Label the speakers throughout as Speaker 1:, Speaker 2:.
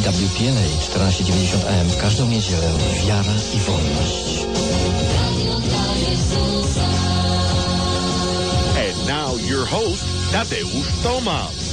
Speaker 1: EWTN 1490 AM w każdą niedzielę. Wiara i wolność.
Speaker 2: And now your host, Tadeusz Tomasz.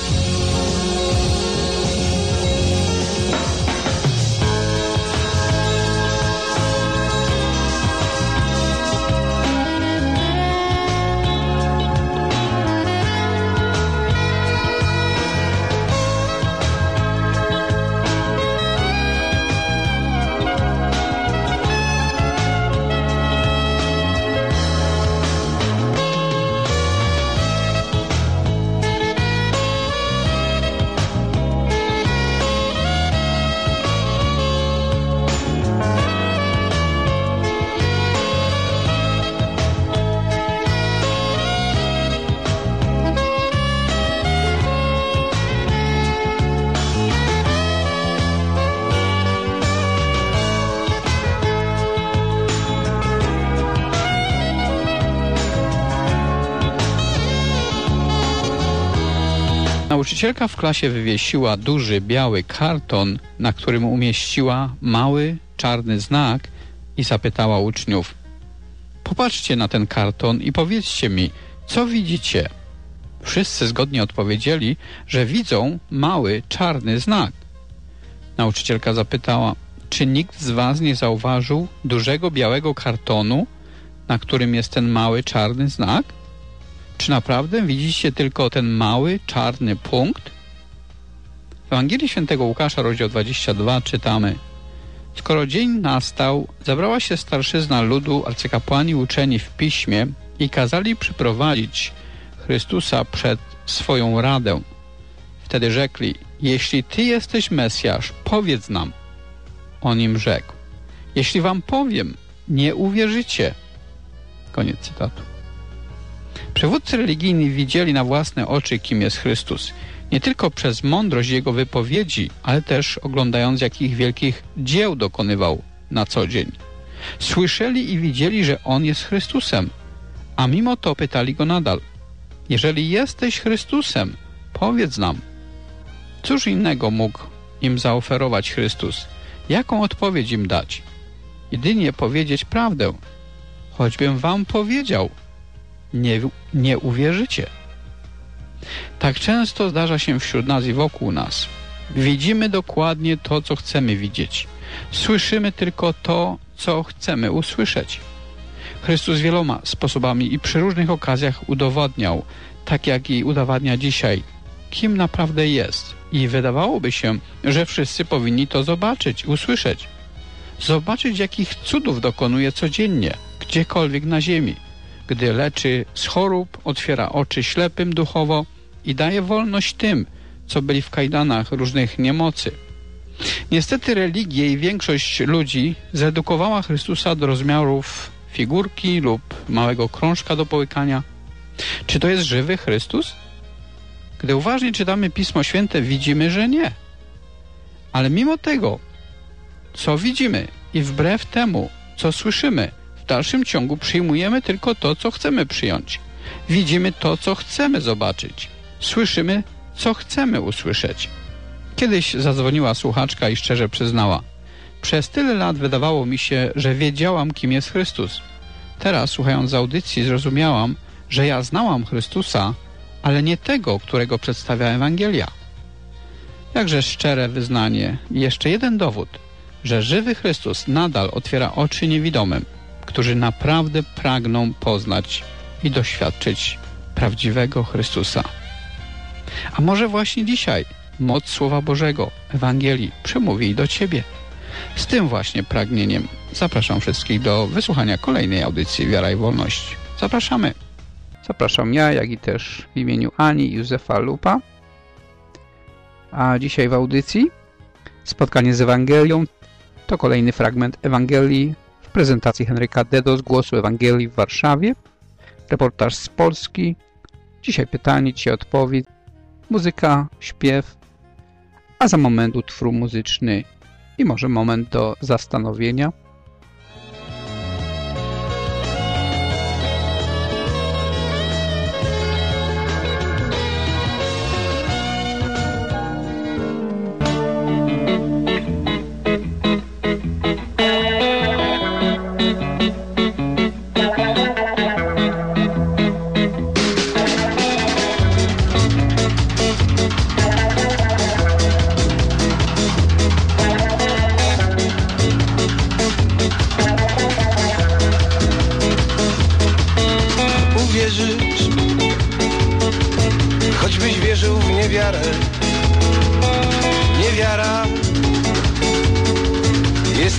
Speaker 3: Nauczycielka w klasie wywiesiła duży, biały karton, na którym umieściła mały, czarny znak i zapytała uczniów: popatrzcie na ten karton i powiedzcie mi, co widzicie? Wszyscy zgodnie odpowiedzieli, że widzą mały, czarny znak. Nauczycielka zapytała: czy nikt z was nie zauważył dużego, białego kartonu, na którym jest ten mały, czarny znak? Czy naprawdę widzicie tylko ten mały, czarny punkt? W Ewangelii Świętego Łukasza, rozdział 22, czytamy: skoro dzień nastał, zabrała się starszyzna ludu, arcykapłani uczeni w piśmie i kazali przyprowadzić Chrystusa przed swoją radę. Wtedy rzekli: jeśli Ty jesteś Mesjasz, powiedz nam. On im rzekł: jeśli wam powiem, nie uwierzycie. Koniec cytatu. Przywódcy religijni widzieli na własne oczy, kim jest Chrystus. Nie tylko przez mądrość Jego wypowiedzi, ale też oglądając, jakich wielkich dzieł dokonywał na co dzień. Słyszeli i widzieli, że On jest Chrystusem, a mimo to pytali Go nadal: jeżeli jesteś Chrystusem, powiedz nam. Cóż innego mógł im zaoferować Chrystus? Jaką odpowiedź im dać? Jedynie powiedzieć prawdę. Choćbym wam powiedział, nie uwierzycie. Tak często zdarza się wśród nas i wokół nas. Widzimy dokładnie to, co chcemy widzieć. Słyszymy tylko to, co chcemy usłyszeć. Chrystus wieloma sposobami i przy różnych okazjach udowodniał, tak jak i udowadnia dzisiaj, kim naprawdę jest. I wydawałoby się, że wszyscy powinni to zobaczyć, usłyszeć. Zobaczyć, jakich cudów dokonuje codziennie, gdziekolwiek na ziemi. Gdy leczy z chorób, otwiera oczy ślepym duchowo i daje wolność tym, co byli w kajdanach różnych niemocy. Niestety religia i większość ludzi zredukowała Chrystusa do rozmiarów figurki lub małego krążka do połykania. Czy to jest żywy Chrystus? Gdy uważnie czytamy Pismo Święte, widzimy, że nie. Ale mimo tego, co widzimy i wbrew temu, co słyszymy, w dalszym ciągu przyjmujemy tylko to, co chcemy przyjąć. Widzimy to, co chcemy zobaczyć. Słyszymy, co chcemy usłyszeć. Kiedyś zadzwoniła słuchaczka i szczerze przyznała: przez tyle lat wydawało mi się, że wiedziałam, kim jest Chrystus. Teraz, słuchając audycji, zrozumiałam, że ja znałam Chrystusa, ale nie tego, którego przedstawia Ewangelia. Jakże szczere wyznanie i jeszcze jeden dowód, że żywy Chrystus nadal otwiera oczy niewidomym, którzy naprawdę pragną poznać i doświadczyć prawdziwego Chrystusa. A może właśnie dzisiaj moc Słowa Bożego, Ewangelii przemówi do Ciebie. Z tym właśnie pragnieniem zapraszam wszystkich do wysłuchania kolejnej audycji Wiara i Wolność. Zapraszamy. Zapraszam ja, jak i też w imieniu Ani i Józefa Lupa. A dzisiaj w audycji spotkanie z Ewangelią to kolejny fragment Ewangelii w prezentacji Henryka Dedo z Głosu Ewangelii w Warszawie. Reportaż z Polski. Dzisiaj pytanie, dzisiaj odpowiedź, muzyka, śpiew, a za moment utwór muzyczny i może moment do zastanowienia.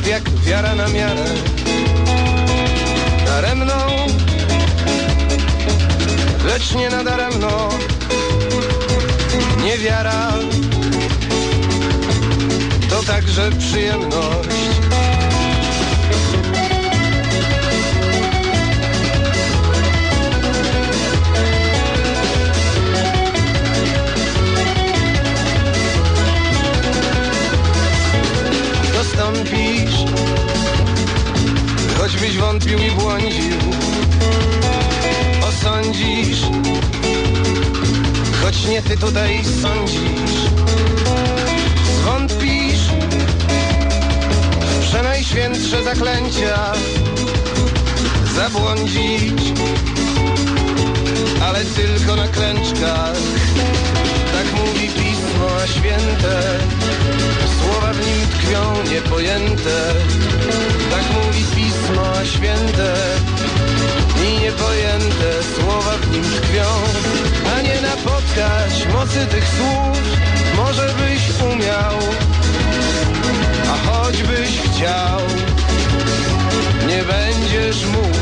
Speaker 4: jest jak wiara na miarę. Daremną, lecz nie nadaremno. Niewiara to także przyjemność. Dostąpisz, choćbyś wątpił i błądził. Osądzisz, choć nie ty tutaj sądzisz. Zwątpisz w przenajświętsze zaklęcia. Zabłądzić, ale tylko na klęczkach. Tak mówi Pismo Święte, słowa w nim tkwią niepojęte. Tak mówi Pismo Święte i niepojęte słowa w nim tkwią. A nie napotkać mocy tych słów może byś umiał, a choćbyś chciał, nie będziesz mógł.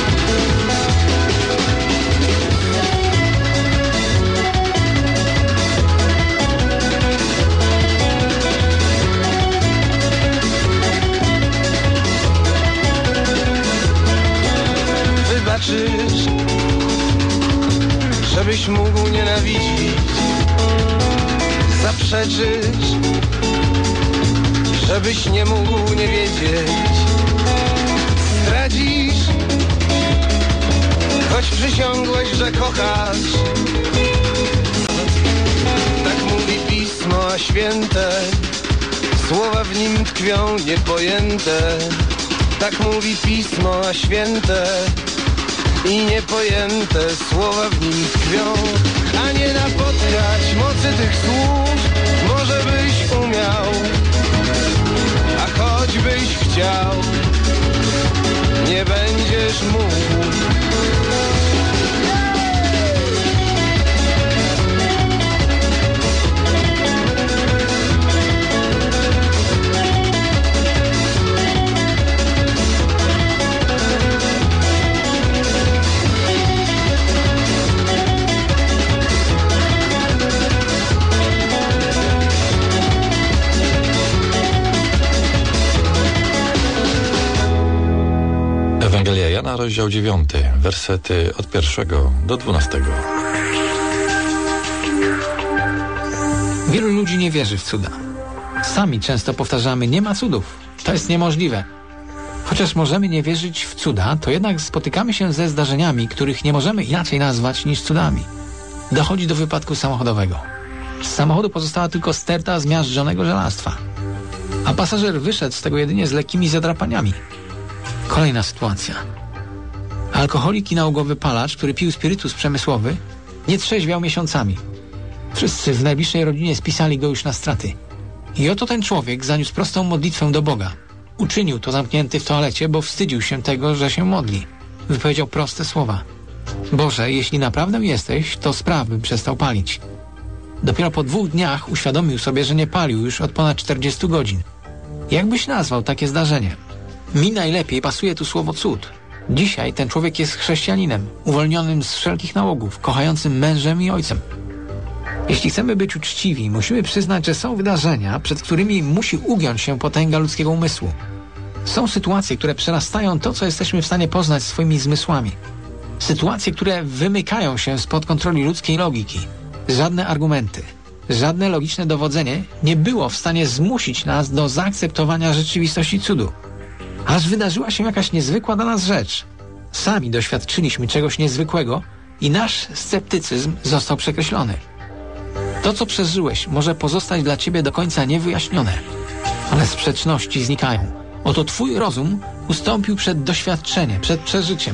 Speaker 4: Wybaczysz, żebyś mógł nienawidzić. Zaprzeczysz, żebyś nie mógł nie wiedzieć. Zdradzisz, choć przysiągłeś, że kochasz. Tak mówi Pismo Święte, słowa w nim tkwią niepojęte. Tak mówi Pismo Święte i niepojęte słowa w nim tkwią. A nie napotkać mocy tych słów może byś umiał, a choćbyś chciał, nie będziesz mógł.
Speaker 5: Ewangelia Jana, rozdział 9, wersety od 1 do 12.
Speaker 6: Wielu ludzi nie wierzy w cuda. Sami często powtarzamy, nie ma cudów, to jest niemożliwe. Chociaż możemy nie wierzyć w cuda, to jednak spotykamy się ze zdarzeniami, których nie możemy inaczej nazwać niż cudami. Dochodzi do wypadku samochodowego. Z samochodu pozostała tylko sterta zmiażdżonego żelastwa, a pasażer wyszedł z tego jedynie z lekkimi zadrapaniami. Kolejna sytuacja. Alkoholik i nałogowy palacz, który pił spirytus przemysłowy, nie trzeźwiał miesiącami. Wszyscy w najbliższej rodzinie spisali go już na straty. I oto ten człowiek zaniósł prostą modlitwę do Boga. Uczynił to zamknięty w toalecie, bo wstydził się tego, że się modli. Wypowiedział proste słowa. Boże, jeśli naprawdę jesteś, to spraw, bym przestał palić. Dopiero po 2 dniach uświadomił sobie, że nie palił już od ponad 40 godzin. Jak byś nazwał takie zdarzenie? Mi najlepiej pasuje tu słowo cud. Dzisiaj ten człowiek jest chrześcijaninem, uwolnionym z wszelkich nałogów, kochającym mężem i ojcem. Jeśli chcemy być uczciwi, musimy przyznać, że są wydarzenia, przed którymi musi ugiąć się potęga ludzkiego umysłu. Są sytuacje, które przerastają to, co jesteśmy w stanie poznać swoimi zmysłami. Sytuacje, które wymykają się spod kontroli ludzkiej logiki. Żadne argumenty, żadne logiczne dowodzenie nie było w stanie zmusić nas do zaakceptowania rzeczywistości cudu. Aż wydarzyła się jakaś niezwykła dla nas rzecz. Sami doświadczyliśmy czegoś niezwykłego i nasz sceptycyzm został przekreślony. To, co przeżyłeś, może pozostać dla ciebie do końca niewyjaśnione, ale sprzeczności znikają. Oto twój rozum ustąpił przed doświadczeniem, przed przeżyciem.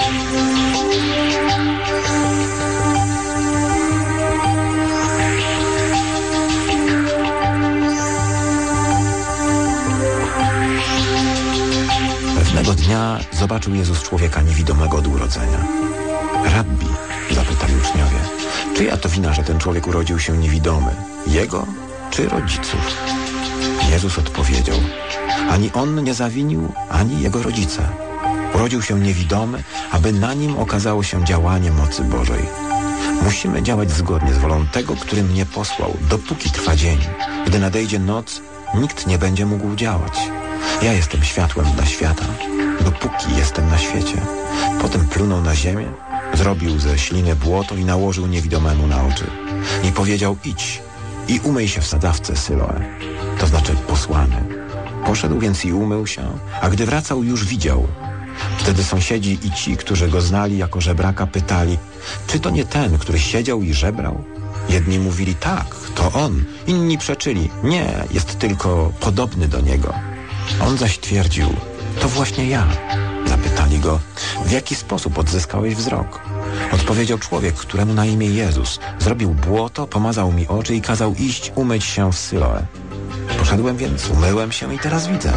Speaker 7: Pewnego dnia zobaczył Jezus człowieka niewidomego od urodzenia. Rabbi, zapytali uczniowie, czyja to wina, że ten człowiek urodził się niewidomy? Jego czy rodziców? Jezus odpowiedział, ani Ani on nie zawinił, ani jego rodzice. Urodził się niewidomy, aby na nim okazało się działanie mocy Bożej. Musimy działać zgodnie z wolą tego, który mnie posłał, dopóki trwa dzień. Gdy nadejdzie noc, nikt nie będzie mógł działać. Ja jestem światłem dla świata, dopóki jestem na świecie. Potem plunął na ziemię, zrobił ze śliny błoto i nałożył niewidomemu na oczy. I powiedział: idź i umyj się w sadzawce Syloe, to znaczy posłany. Poszedł więc i umył się, a gdy wracał, już widział. Wtedy sąsiedzi i ci, którzy go znali jako żebraka, pytali: czy to nie ten, który siedział i żebrał? Jedni mówili: tak, to on. Inni przeczyli: nie, jest tylko podobny do niego. On zaś twierdził: to właśnie ja. Zapytali go: w jaki sposób odzyskałeś wzrok? Odpowiedział: człowiek, któremu na imię Jezus. Zrobił błoto, pomazał mi oczy i kazał iść umyć się w Syloe. Poszedłem więc, umyłem się i teraz widzę.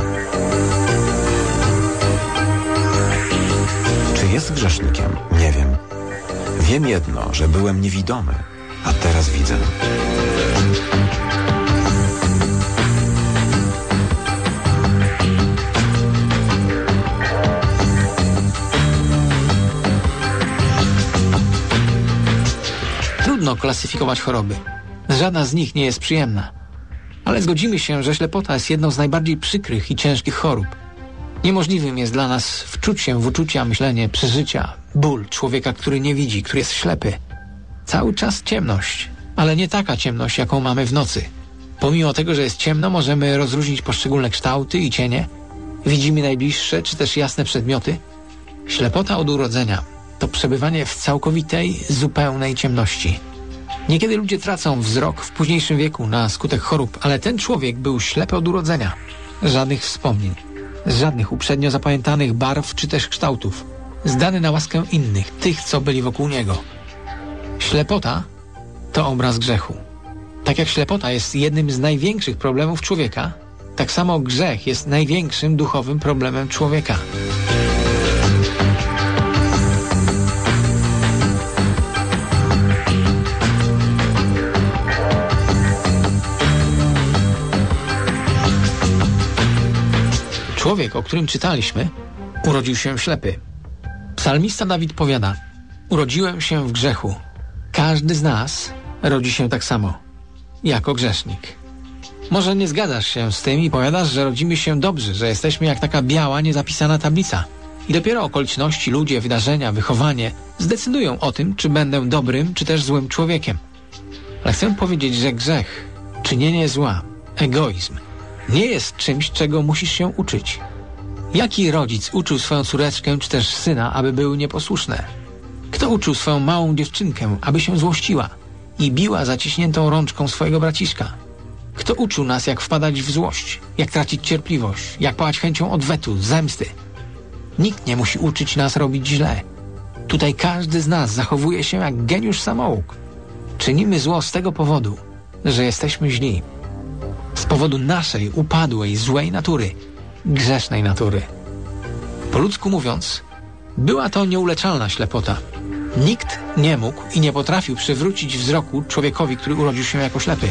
Speaker 7: Czy jest grzesznikiem? Nie wiem. Wiem jedno, że byłem niewidomy, a teraz widzę.
Speaker 6: Trudno klasyfikować choroby. Żadna z nich nie jest przyjemna. Ale zgodzimy się, że ślepota jest jedną z najbardziej przykrych i ciężkich chorób. Niemożliwym jest dla nas wczuć się w uczucia, myślenie, przeżycia, ból człowieka, który nie widzi, który jest ślepy. Cały czas ciemność, ale nie taka ciemność, jaką mamy w nocy. Pomimo tego, że jest ciemno, możemy rozróżnić poszczególne kształty i cienie. Widzimy najbliższe, czy też jasne przedmioty. Ślepota od urodzenia to przebywanie w całkowitej, zupełnej ciemności. Niekiedy ludzie tracą wzrok w późniejszym wieku na skutek chorób, ale ten człowiek był ślepy od urodzenia. Żadnych wspomnień, żadnych uprzednio zapamiętanych barw czy też kształtów. Zdany na łaskę innych, tych, co byli wokół niego. Ślepota to obraz grzechu. Tak jak ślepota jest jednym z największych problemów człowieka, tak samo grzech jest największym duchowym problemem człowieka. Człowiek, o którym czytaliśmy, urodził się ślepy. Psalmista Dawid powiada: urodziłem się w grzechu. Każdy z nas rodzi się tak samo, jako grzesznik. Może nie zgadzasz się z tym i powiadasz, że rodzimy się dobrzy, że jesteśmy jak taka biała, niezapisana tablica. I dopiero okoliczności, ludzie, wydarzenia, wychowanie zdecydują o tym, czy będę dobrym, czy też złym człowiekiem. Ale chcę powiedzieć, że grzech, czynienie zła, egoizm nie jest czymś, czego musisz się uczyć. Jaki rodzic uczył swoją córeczkę czy też syna, aby były nieposłuszne? Kto uczył swoją małą dziewczynkę, aby się złościła i biła zaciśniętą rączką swojego braciszka? Kto uczył nas, jak wpadać w złość, jak tracić cierpliwość, jak pałać chęcią odwetu, zemsty? Nikt nie musi uczyć nas robić źle. Tutaj każdy z nas zachowuje się jak geniusz samouk. Czynimy zło z tego powodu, że jesteśmy źli. Z powodu naszej upadłej, złej natury, grzesznej natury. Po ludzku mówiąc, była to nieuleczalna ślepota. Nikt nie mógł i nie potrafił przywrócić wzroku człowiekowi, który urodził się jako ślepy.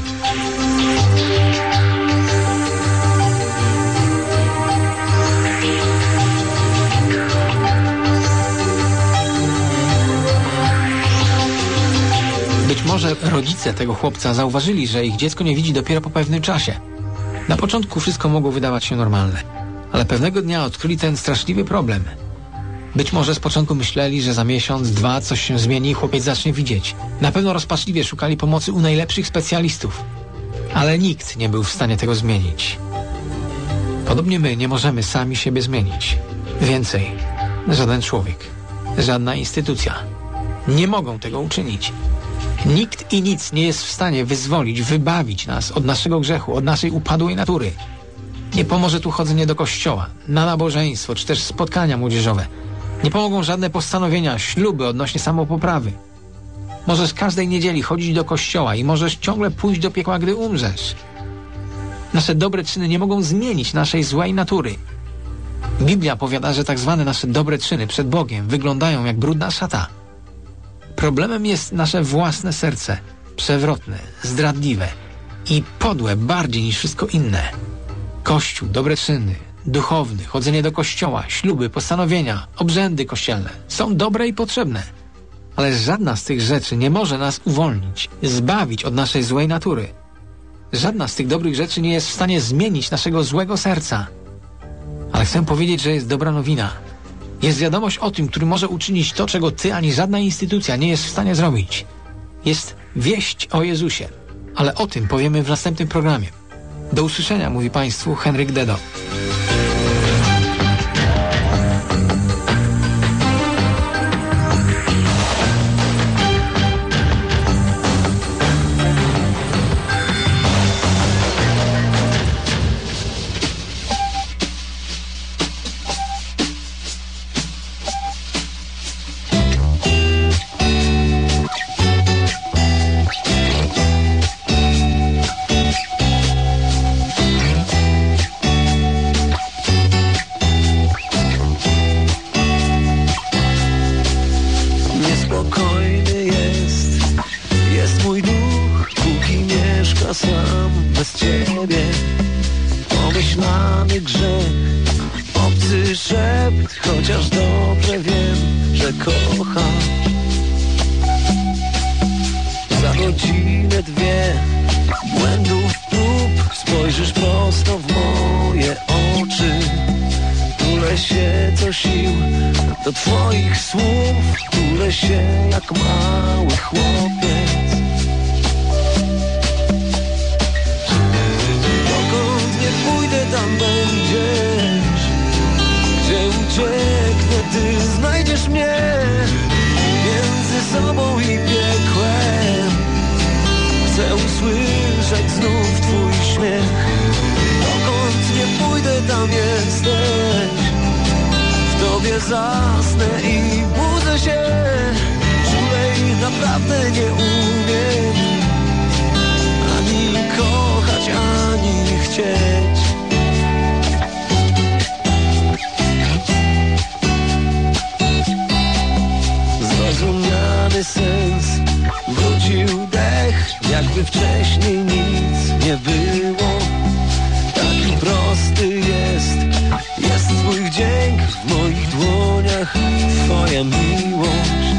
Speaker 6: Być może rodzice tego chłopca zauważyli, że ich dziecko nie widzi dopiero po pewnym czasie. Na początku wszystko mogło wydawać się normalne, ale pewnego dnia odkryli ten straszliwy problem. Być może z początku myśleli, że za miesiąc, dwa coś się zmieni i chłopiec zacznie widzieć. Na pewno rozpaczliwie szukali pomocy u najlepszych specjalistów. Ale nikt nie był w stanie tego zmienić. Podobnie my nie możemy sami siebie zmienić. Więcej, żaden człowiek, żadna instytucja nie mogą tego uczynić. Nikt i nic nie jest w stanie wyzwolić, wybawić nas od naszego grzechu, od naszej upadłej natury. Nie pomoże tu chodzenie do kościoła, na nabożeństwo, czy też spotkania młodzieżowe. Nie pomogą żadne postanowienia, śluby odnośnie samopoprawy. Możesz każdej niedzieli chodzić do kościoła i możesz ciągle pójść do piekła, gdy umrzesz. Nasze dobre czyny nie mogą zmienić naszej złej natury. Biblia powiada, że tak zwane nasze dobre czyny przed Bogiem wyglądają jak brudna szata. Problemem jest nasze własne serce, przewrotne, zdradliwe i podłe bardziej niż wszystko inne. Kościół, dobre czyny, duchowny, chodzenie do kościoła, śluby, postanowienia, obrzędy kościelne są dobre i potrzebne. Ale żadna z tych rzeczy nie może nas uwolnić, zbawić od naszej złej natury. Żadna z tych dobrych rzeczy nie jest w stanie zmienić naszego złego serca. Ale chcę powiedzieć, że jest dobra nowina. Jest wiadomość o tym, który może uczynić to, czego ty ani żadna instytucja nie jest w stanie zrobić. Jest wieść o Jezusie. Ale o tym powiemy w następnym programie. Do usłyszenia, mówi Państwu Henryk Dedo.
Speaker 4: Do twoich słów tulę się jak mały chłopiec. Dokąd nie pójdę, tam będziesz. Gdzie ucieknę, ty znajdziesz mnie. Między sobą i piekłem chcę usłyszeć znów twój śmiech. Dokąd nie pójdę, tam jesteś. W tobie zasnę i budzę się. Czulej naprawdę nie umiem ani kochać, ani chcieć. Zrozumiany sens, wrócił dech, jakby wcześniej nic nie było. Taki prosty jest twój wdzięk, w moich dłoniach twoja miłość.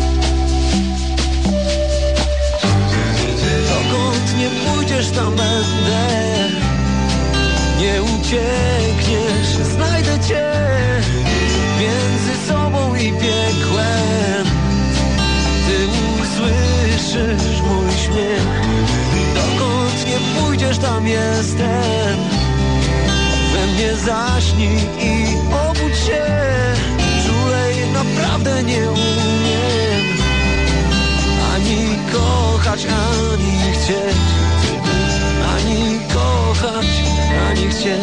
Speaker 4: Dokąd nie pójdziesz, tam będę. Nie uciekniesz, znajdę cię. Między sobą i piekłem ty usłyszysz mój śmiech. Dokąd nie pójdziesz, tam jestem. We mnie zaśnij i obudź się. Czulej naprawdę nie umiem ani kochać, ani chcieć. Ani kochać, ani chcieć.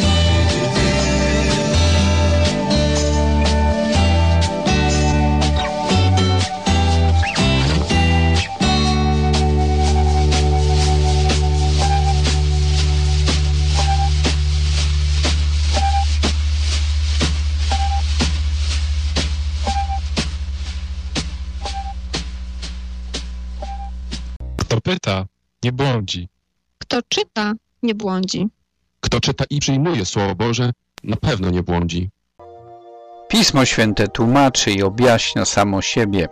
Speaker 8: Kto pyta, nie błądzi.
Speaker 9: Kto czyta, nie błądzi.
Speaker 8: Kto czyta i przyjmuje Słowo Boże, na pewno nie błądzi.
Speaker 3: Pismo Święte tłumaczy i objaśnia samo siebie.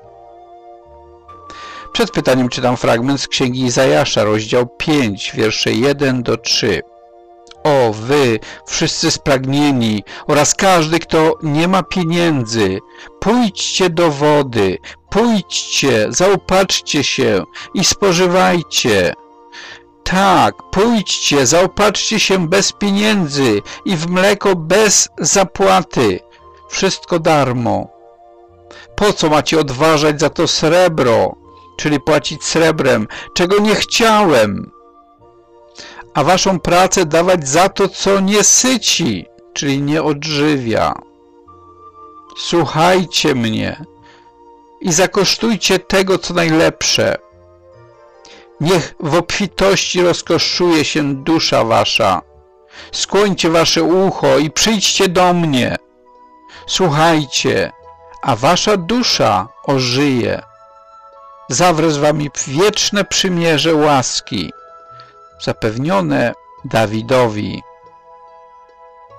Speaker 3: Przed pytaniem czytam fragment z Księgi Izajasza, rozdział 5, wiersze 1-3. O wy, wszyscy spragnieni oraz każdy, kto nie ma pieniędzy, pójdźcie do wody, pójdźcie, zaopatrzcie się i spożywajcie. Tak, pójdźcie, zaopatrzcie się bez pieniędzy i w mleko bez zapłaty. Wszystko darmo. Po co macie odważać za to srebro, czyli płacić srebrem, czego nie chciałem? A waszą pracę dawać za to, co nie syci, czyli nie odżywia. Słuchajcie mnie i zakosztujcie tego, co najlepsze. Niech w obfitości rozkoszuje się dusza wasza. Skłońcie wasze ucho i przyjdźcie do mnie. Słuchajcie, a wasza dusza ożyje. Zawrę z wami wieczne przymierze łaski, zapewnione Dawidowi.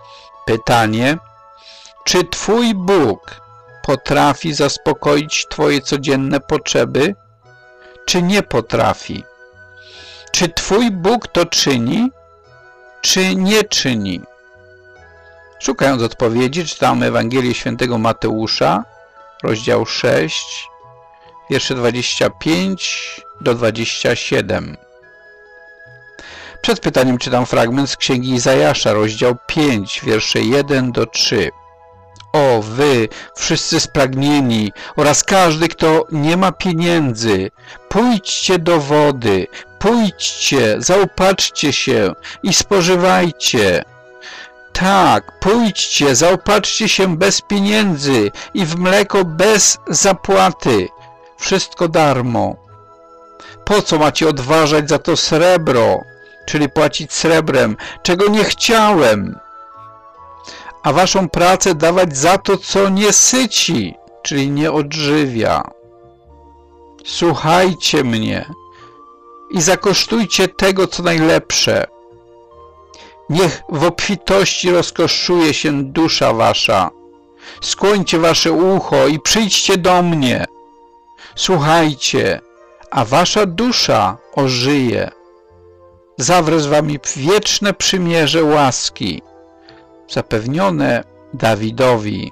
Speaker 3: Pytanie: czy Twój Bóg potrafi zaspokoić Twoje codzienne potrzeby, czy nie potrafi? Czy Twój Bóg to czyni, czy nie czyni? Szukając odpowiedzi, czytamy Ewangelię Świętego Mateusza, rozdział 6, wiersze 25 do 27. Przed pytaniem czytam fragment z Księgi Izajasza, rozdział 5, wiersze 1 do 3. O wy, wszyscy spragnieni oraz każdy, kto nie ma pieniędzy, pójdźcie do wody, pójdźcie, zaopatrzcie się i spożywajcie. Tak, pójdźcie, zaopatrzcie się bez pieniędzy i w mleko bez zapłaty. Wszystko darmo. Po co macie odważać za to srebro, czyli płacić srebrem, czego nie chciałem? A waszą pracę dawać za to, co nie syci, czyli nie odżywia. Słuchajcie mnie i zakosztujcie tego, co najlepsze. Niech w obfitości rozkoszuje się dusza wasza. Skłońcie wasze ucho i przyjdźcie do mnie. Słuchajcie, a wasza dusza ożyje. Zawrę z wami wieczne przymierze łaski, zapewnione Dawidowi.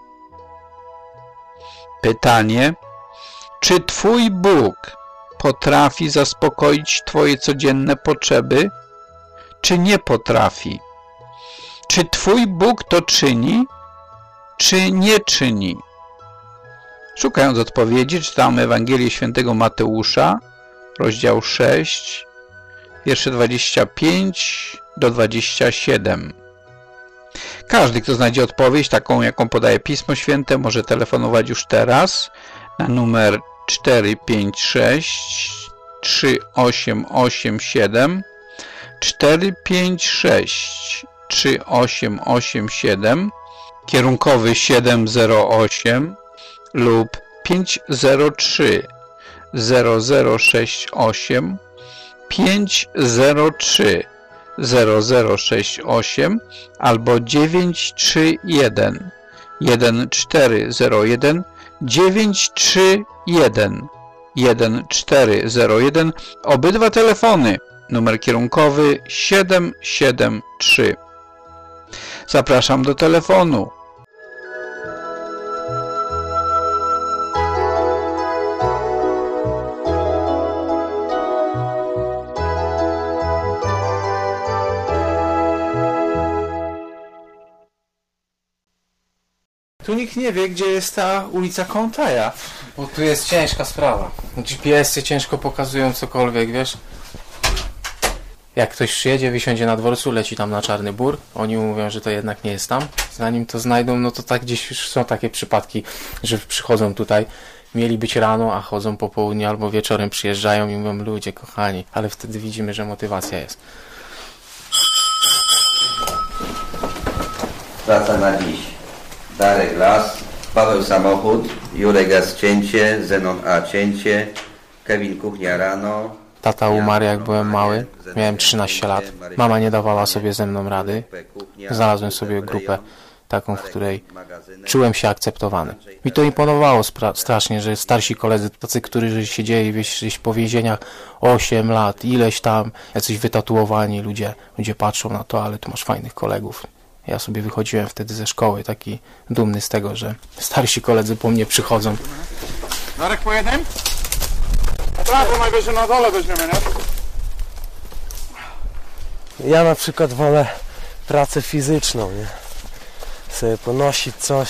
Speaker 3: Pytanie: czy Twój Bóg potrafi zaspokoić Twoje codzienne potrzeby, czy nie potrafi? Czy Twój Bóg to czyni, czy nie czyni? Szukając odpowiedzi, czytamy Ewangelię Świętego Mateusza, rozdział 6, wiersze 25 do 27. Każdy, kto znajdzie odpowiedź, taką jaką podaje Pismo Święte, może telefonować już teraz na numer 456 3887 456 3887, kierunkowy 708 lub 503 0068 503 0068 albo 931 1401 931 1401. Obydwa telefony. Numer kierunkowy 773. Zapraszam do telefonu.
Speaker 10: Tu nikt nie wie, gdzie jest ta ulica Kołątaja.
Speaker 6: Bo tu jest ciężka sprawa. GPS-y ciężko pokazują cokolwiek, wiesz? Jak ktoś przyjedzie, wysiądzie na dworcu, leci tam na Czarny Bór, oni mówią, że to jednak nie jest tam. Zanim to znajdą, no to tak gdzieś już są takie przypadki, że przychodzą tutaj, mieli być rano, a chodzą po południu albo wieczorem przyjeżdżają i mówią: ludzie kochani, ale wtedy widzimy, że motywacja jest.
Speaker 11: Praca na dziś. Darek Las, Paweł Samochód, Jurek S. Cięcie, Zenon A. Cięcie, Kevin Kuchnia rano.
Speaker 6: Tata umarł, jak byłem mały, miałem 13 lat. Mama nie dawała sobie ze mną rady. Znalazłem sobie grupę taką, w której czułem się akceptowany. Mi to imponowało strasznie, że starsi koledzy, tacy, którzy siedzieli gdzieś po więzieniach 8 lat, ileś tam, jacyś wytatuowani ludzie patrzą na to, ale tu masz fajnych kolegów. Ja sobie wychodziłem wtedy ze szkoły, taki dumny z tego, że starsi koledzy po mnie przychodzą.
Speaker 10: Darek, po jednym? Tak, bo najwyżej na dole weźmiemy, nie?
Speaker 12: Ja na przykład wolę pracę fizyczną, nie? Sobie ponosić coś.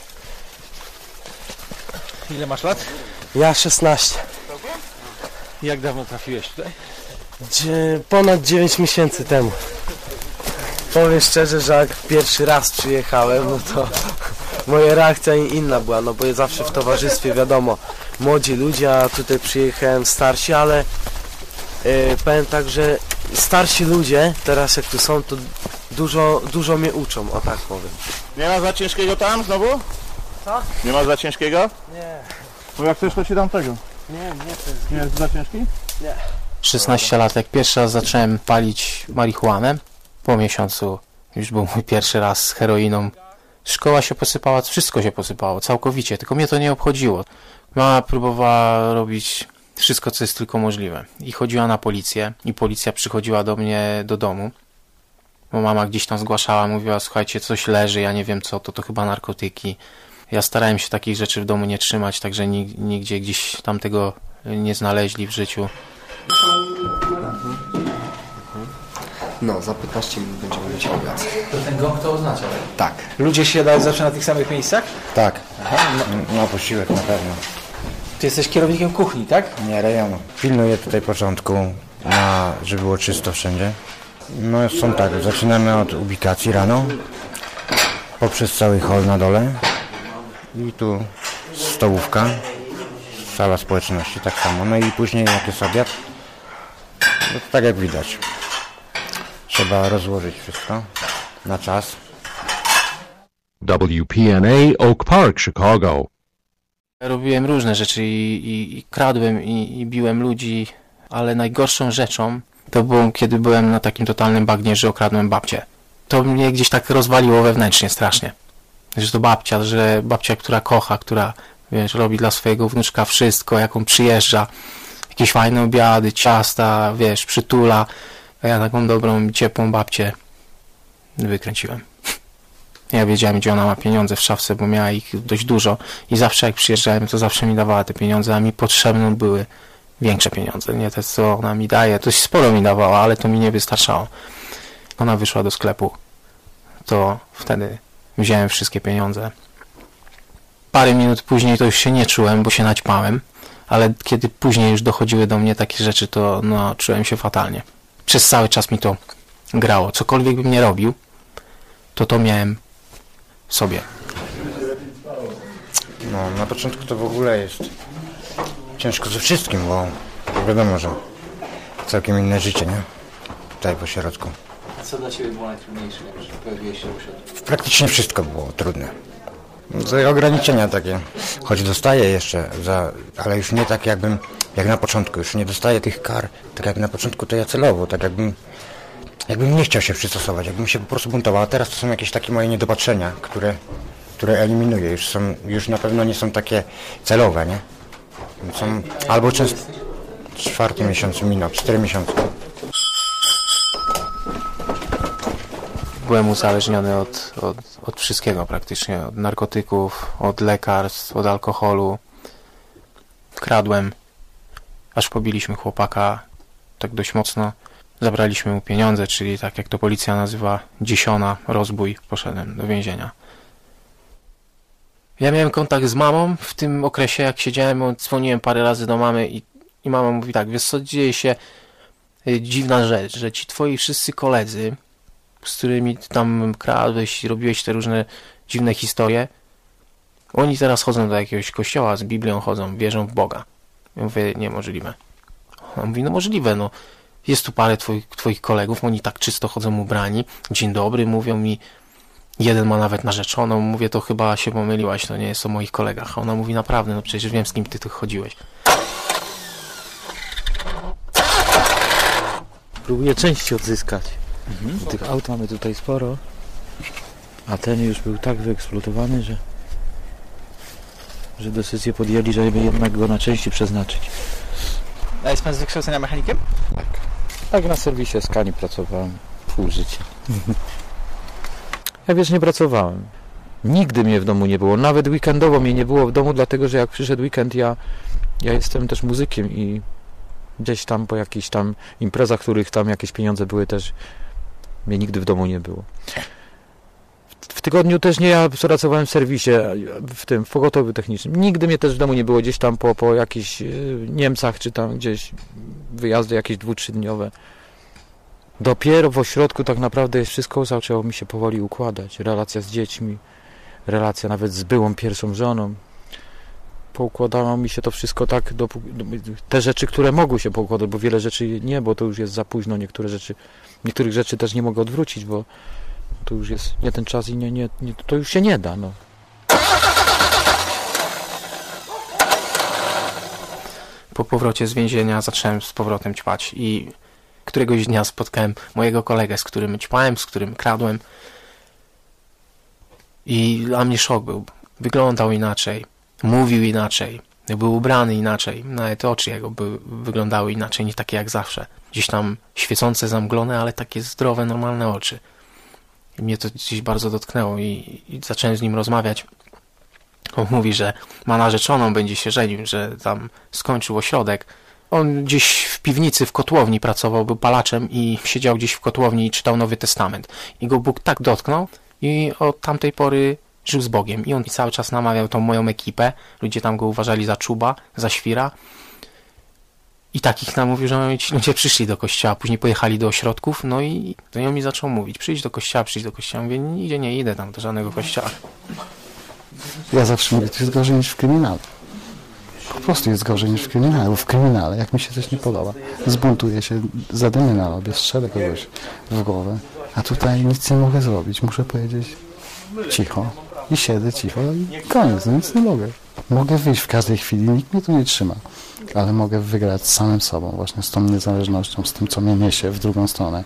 Speaker 10: Ile masz lat?
Speaker 12: Ja 16.
Speaker 10: Jak dawno trafiłeś tutaj?
Speaker 12: Ponad 9 miesięcy temu. Powiem szczerze, że jak pierwszy raz przyjechałem, no to moja reakcja inna była, no bo zawsze w towarzystwie, wiadomo, młodzi ludzie, a tutaj przyjechałem starsi, ale powiem tak, że starsi ludzie, teraz jak tu są, to dużo mnie uczą, o tak powiem.
Speaker 10: Nie ma za ciężkiego tam znowu?
Speaker 12: Co?
Speaker 10: Nie ma za ciężkiego?
Speaker 12: Nie.
Speaker 10: Bo jak chcesz, to ci dam tego.
Speaker 12: Nie to jest...
Speaker 10: Nie jest za ciężki?
Speaker 12: Nie.
Speaker 6: 16 lat, jak pierwszy raz zacząłem palić marihuanę, po miesiącu
Speaker 13: Już był mój pierwszy raz z heroiną. Szkoła się posypała, wszystko się posypało, całkowicie, tylko mnie to nie obchodziło. Mama próbowała robić wszystko, co jest tylko możliwe. I chodziła na policję, i policja przychodziła do mnie do domu. Bo mama gdzieś tam zgłaszała, mówiła, słuchajcie, coś leży, ja nie wiem co, to chyba narkotyki. Ja starałem się takich rzeczy w domu nie trzymać, także nigdzie gdzieś tam tego nie znaleźli w życiu.
Speaker 14: No, za 15 minut będziemy mieć obiad.
Speaker 6: To ten gong to oznacza,
Speaker 14: Tak.
Speaker 6: Ludzie siadają zawsze na tych samych miejscach?
Speaker 15: Tak. Na posiłek na pewno.
Speaker 6: Ty jesteś kierownikiem kuchni, tak?
Speaker 15: Nie, rejonu. Pilnuję tutaj porządku, żeby było czysto wszędzie. No są tak, zaczynamy od ubikacji rano, poprzez cały hol na dole i tu stołówka, sala społeczności tak samo. No i później jak jest obiad, no to tak jak widać. Trzeba rozłożyć wszystko na czas.
Speaker 2: WPNA Oak Park, Chicago.
Speaker 13: Robiłem różne rzeczy i kradłem i biłem ludzi, ale najgorszą rzeczą to było, kiedy byłem na takim totalnym bagnie, że okradłem babcię. To mnie gdzieś tak rozwaliło wewnętrznie strasznie. Że to babcia, która kocha, która, wiesz, robi dla swojego wnuczka wszystko, jak on przyjeżdża, jakieś fajne obiady, ciasta, wiesz, przytula, a ja taką dobrą, ciepłą babcię wykręciłem. Ja wiedziałem, gdzie ona ma pieniądze w szafce, bo miała ich dość dużo i zawsze jak przyjeżdżałem, to zawsze mi dawała te pieniądze, a mi potrzebne były większe pieniądze. Nie te, co ona mi daje, dość sporo mi dawała, ale to mi nie wystarczało. Ona wyszła do sklepu, to wtedy wziąłem wszystkie pieniądze. Parę minut później to już się nie czułem, bo się naćpałem, ale kiedy później już dochodziły do mnie takie rzeczy, to no, czułem się fatalnie. Przez cały czas mi to grało. Cokolwiek bym nie robił, to miałem w sobie.
Speaker 15: No, na początku to w ogóle jest ciężko ze wszystkim, bo wiadomo, że całkiem inne życie, nie? Tutaj po środku.
Speaker 6: A co dla Ciebie było najtrudniejsze, jak pojawiłeś się u siebie?
Speaker 15: Praktycznie wszystko było trudne. Ograniczenia takie, choć dostaję jeszcze, ale już nie tak jak na początku, już nie dostaję tych kar, tak jak na początku to ja celowo, tak jakbym nie chciał się przystosować, jakbym się po prostu buntował, a teraz to są jakieś takie moje niedopatrzenia, które eliminuję, już na pewno nie są takie celowe, nie? Są albo często 4 miesiąc minął, 4 miesiące.
Speaker 13: Byłem uzależniony od wszystkiego praktycznie, od narkotyków, od lekarstw, od alkoholu. Kradłem, aż pobiliśmy chłopaka tak dość mocno. Zabraliśmy mu pieniądze, czyli tak jak to policja nazywa, dziesiona, rozbój, poszedłem do więzienia. Ja miałem kontakt z mamą w tym okresie, jak siedziałem, dzwoniłem parę razy do mamy i mama mówi tak, wiesz co, dzieje się dziwna rzecz, że ci twoi wszyscy koledzy, z którymi ty tam kradłeś i robiłeś te różne dziwne historie, oni teraz chodzą do jakiegoś kościoła, z Biblią chodzą, wierzą w Boga. Ja mówię, niemożliwe. On mówi, no możliwe, no. Jest tu parę twoich kolegów, oni tak czysto chodzą ubrani, dzień dobry, mówią mi, jeden ma nawet narzeczoną, mówię, to chyba się pomyliłaś, to nie jest o moich kolegach. A ona mówi, naprawdę, no przecież wiem, z kim ty tu chodziłeś.
Speaker 16: Próbuję części odzyskać. Tych aut mamy tutaj sporo, a ten już był tak wyeksploatowany, że decyzję podjęli, żeby jednak go na części przeznaczyć.
Speaker 6: A jest pan z wykształcenia mechanikiem?
Speaker 16: Tak. Tak, na serwisie Skani pracowałem pół życia. Ja wiesz, nie pracowałem. Nigdy mnie w domu nie było. Nawet weekendowo mnie nie było w domu, dlatego że jak przyszedł weekend, ja jestem też muzykiem i gdzieś tam po jakichś tam imprezach, których tam jakieś pieniądze były, też mnie nigdy w domu nie było. W tygodniu też nie, ja pracowałem w serwisie, w pogotowiu technicznym. Nigdy mnie też w domu nie było, gdzieś tam po jakichś Niemcach, czy tam gdzieś wyjazdy jakieś 2-3-dniowe. Dopiero w ośrodku tak naprawdę wszystko zaczęło mi się powoli układać. Relacja z dziećmi, relacja nawet z byłą pierwszą żoną. Poukładało mi się to wszystko tak, te rzeczy, które mogły się poukładać, bo wiele rzeczy nie, bo to już jest za późno, niektórych rzeczy też nie mogę odwrócić, bo to już jest nie ten czas i to już się nie da, no.
Speaker 13: Po powrocie z więzienia zacząłem z powrotem ćpać i Któregoś dnia spotkałem mojego kolegę, z którym ćpałem, z którym kradłem. I dla mnie szok był. Wyglądał inaczej, mówił inaczej, był ubrany inaczej. Nawet oczy jego wyglądały inaczej, nie takie jak zawsze. Gdzieś tam świecące, zamglone, ale takie zdrowe, normalne oczy. I mnie to gdzieś bardzo dotknęło i zacząłem z nim rozmawiać. On mówi, że ma narzeczoną, będzie się żenił, że tam skończył ośrodek. On gdzieś w piwnicy, w kotłowni pracował, był palaczem i siedział gdzieś w kotłowni i czytał Nowy Testament. I go Bóg tak dotknął i od tamtej pory żył z Bogiem. I on cały czas namawiał tą moją ekipę. Ludzie tam go uważali za czuba, za świra. I takich namówił, że ci ludzie przyszli do kościoła, później pojechali do ośrodków, no i on mi zaczął mówić, przyjdź do kościoła. Mówię, nigdzie nie idę tam do żadnego kościoła.
Speaker 17: Ja zawsze mówię, to jest gorzej niż w kryminale. Po prostu jest gorzej niż w kryminale, bo w kryminale, jak mi się coś nie podoba, zbuntuję się, zadymię na lobie, strzelę kogoś w głowę, a tutaj nic nie mogę zrobić, muszę powiedzieć cicho i siedzę cicho i koniec, no nic nie mogę. Mogę wyjść w każdej chwili, nikt mnie tu nie trzyma, ale mogę wygrać z samym sobą, właśnie z tą niezależnością, z tym, co mnie niesie w drugą stronę.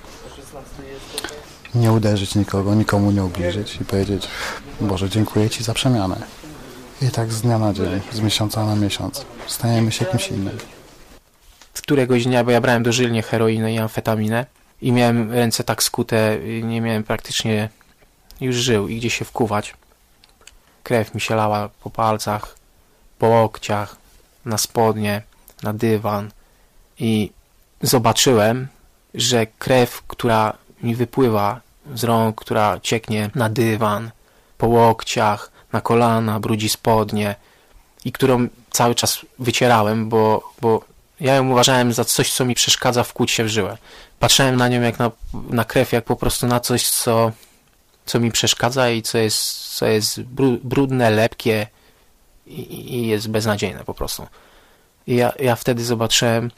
Speaker 17: Nie uderzyć nikogo, nikomu nie ubliżyć i powiedzieć, Boże, dziękuję Ci za przemianę. I tak z dnia na dzień, z miesiąca na miesiąc stajemy się kimś innym.
Speaker 13: Któregoś dnia, bo ja brałem dożylnie heroinę i amfetaminę i miałem ręce tak skute, nie miałem praktycznie, już żył i gdzie się wkuwać. Krew mi się lała po palcach, po łokciach, na spodnie, na dywan i zobaczyłem, że krew, która mi wypływa z rąk, która cieknie na dywan, po łokciach, na kolana, brudzi spodnie i którą cały czas wycierałem, bo ja ją uważałem za coś, co mi przeszkadza wkłuć się w żyłę. Patrzyłem na nią jak na krew, jak po prostu na coś, co mi przeszkadza i co jest brudne, lepkie i jest beznadziejne po prostu. I ja wtedy zobaczyłem,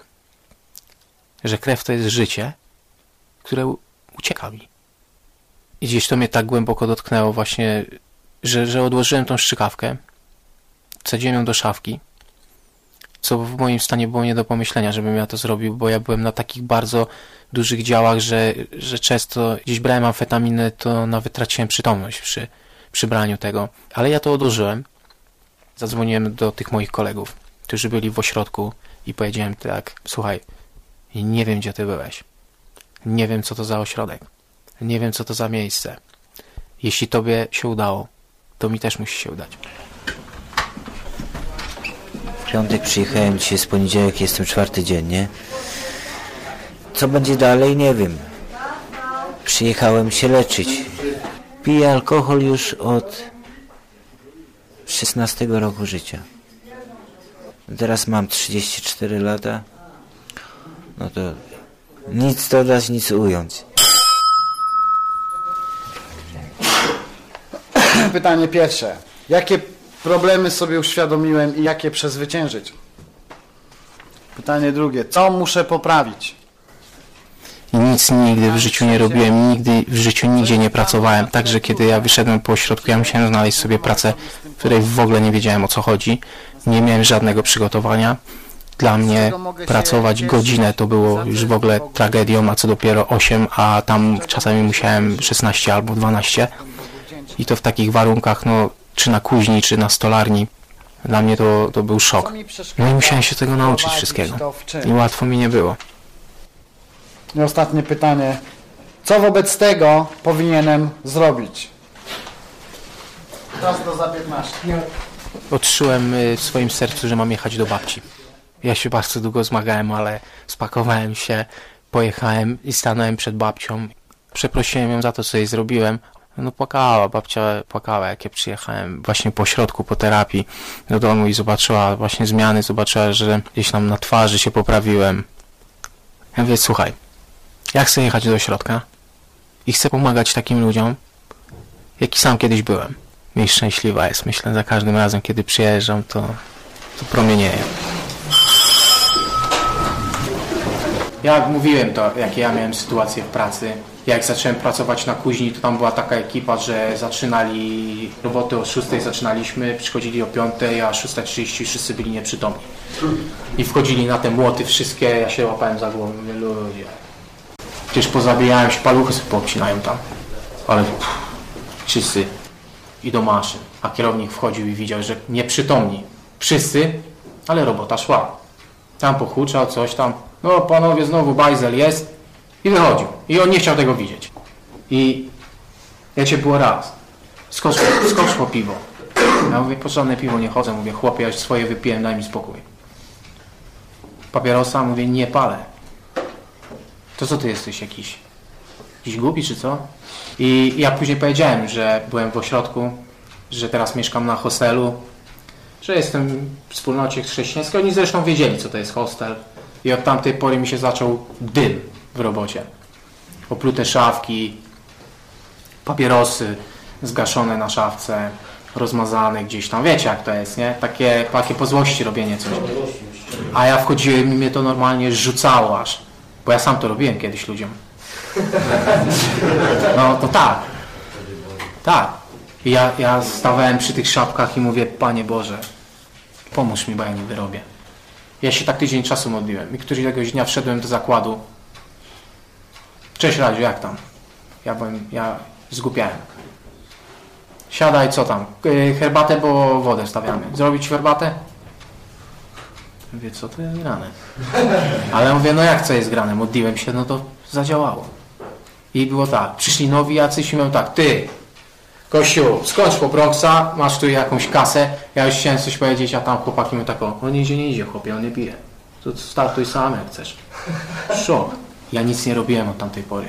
Speaker 13: że krew to jest życie, które ucieka mi. I gdzieś to mnie tak głęboko dotknęło właśnie, że odłożyłem tą strzykawkę, wsadziłem ją do szafki, co w moim stanie było nie do pomyślenia, żebym ja to zrobił, bo ja byłem na takich bardzo dużych działach, że często gdzieś brałem amfetaminę, to nawet traciłem przytomność przy braniu tego. Ale ja to odłożyłem. Zadzwoniłem do tych moich kolegów, którzy byli w ośrodku i powiedziałem tak, słuchaj, nie wiem, gdzie ty byłeś. Nie wiem, co to za ośrodek. Nie wiem, co to za miejsce. Jeśli tobie się udało, to mi też musi się udać.
Speaker 18: W piątek przyjechałem, dzisiaj jest poniedziałek, jestem 4. dzień, nie? Co będzie dalej, nie wiem. Przyjechałem się leczyć. Piję alkohol już od 16 roku życia. Teraz mam 34 lata. No to nic dodać, nic ująć.
Speaker 17: Pytanie pierwsze. Jakie problemy sobie uświadomiłem i jak je przezwyciężyć? Pytanie drugie. Co muszę poprawić?
Speaker 13: I nic nigdy w życiu nie robiłem, nigdy w życiu nigdzie nie pracowałem. Także kiedy ja wyszedłem po ośrodku, ja musiałem znaleźć sobie pracę, w której w ogóle nie wiedziałem, o co chodzi. Nie miałem żadnego przygotowania. Dla mnie pracować godzinę to było już w ogóle tragedią, a co dopiero 8, a tam czasami musiałem 16 albo 12. I to w takich warunkach, no, czy na kuźni, czy na stolarni. Dla mnie to był szok. No i musiałem się tego nauczyć wszystkiego. I łatwo mi nie było.
Speaker 17: I ostatnie pytanie. Co wobec tego powinienem zrobić? Czas do za 15.
Speaker 13: Odczułem w swoim sercu, że mam jechać do babci. Ja się bardzo długo zmagałem, ale spakowałem się, pojechałem i stanąłem przed babcią. Przeprosiłem ją za to, co jej zrobiłem. No płakała, babcia płakała, jak ja przyjechałem właśnie po ośrodku, po terapii do domu i zobaczyła właśnie zmiany, zobaczyła, że gdzieś tam na twarzy się poprawiłem. Ja mówię, słuchaj, ja chcę jechać do ośrodka i chcę pomagać takim ludziom, jaki sam kiedyś byłem. I szczęśliwa jest, myślę, za każdym razem, kiedy przyjeżdżam, to promienieje. Jak mówiłem, to jakie ja miałem sytuację w pracy. Jak zacząłem pracować na kuźni, to tam była taka ekipa, że zaczynali roboty o 6 zaczynaliśmy, przychodzili o 5, a 6:30 wszyscy byli nieprzytomni. I wchodzili na te młoty wszystkie, ja się łapałem za głowę, mówię, ludzie, Przecież pozabijałem się, paluchy sobie poobcinają tam. Ale wszyscy idą maszyn. A kierownik wchodził i widział, że nieprzytomni. Wszyscy, ale robota szła. Tam pochuczał coś tam. No panowie, znowu bajzel jest. I wychodził. I on nie chciał tego widzieć. I wiecie, było raz. Skocz po piwo. Ja mówię, po żadne piwo nie chodzę. Mówię, chłopie, ja już swoje wypiłem, daj mi spokój. Papierosa, mówię, nie palę. To co ty jesteś, jakiś głupi czy co? I ja później powiedziałem, że byłem w ośrodku, że teraz mieszkam na hostelu, że jestem w wspólnocie chrześcijańskiej. Oni zresztą wiedzieli, co to jest hostel. I od tamtej pory mi się zaczął dym w robocie. Oplute szafki, papierosy zgaszone na szafce, rozmazane gdzieś tam. Wiecie, jak to jest, nie? Takie po złości robienie coś. A ja wchodziłem i mnie to normalnie rzucało aż. Bo ja sam to robiłem kiedyś ludziom. No to tak. Tak. I ja stawałem przy tych szapkach i mówię, Panie Boże, pomóż mi, bo ja nie wyrobię. Ja się tak tydzień czasu modliłem i któregoś dnia wszedłem do zakładu. Cześć Radziu, jak tam? Ja zgłupiałem. Siadaj, co tam? Herbatę, bo wodę stawiamy. Zrobić herbatę? Mówię, co to jest grane? Ale mówię, no jak co jest grane? Modliłem się, no to zadziałało. I było tak, przyszli nowi jacyś i mówią tak, ty, Kościół, skończ po Bronxa, masz tu jakąś kasę, ja już chciałem coś powiedzieć, a tam chłopaki mówią tak, on nie idzie chłopie, on nie pije. To startuj sam jak chcesz. Szok. Ja nic nie robiłem od tamtej pory.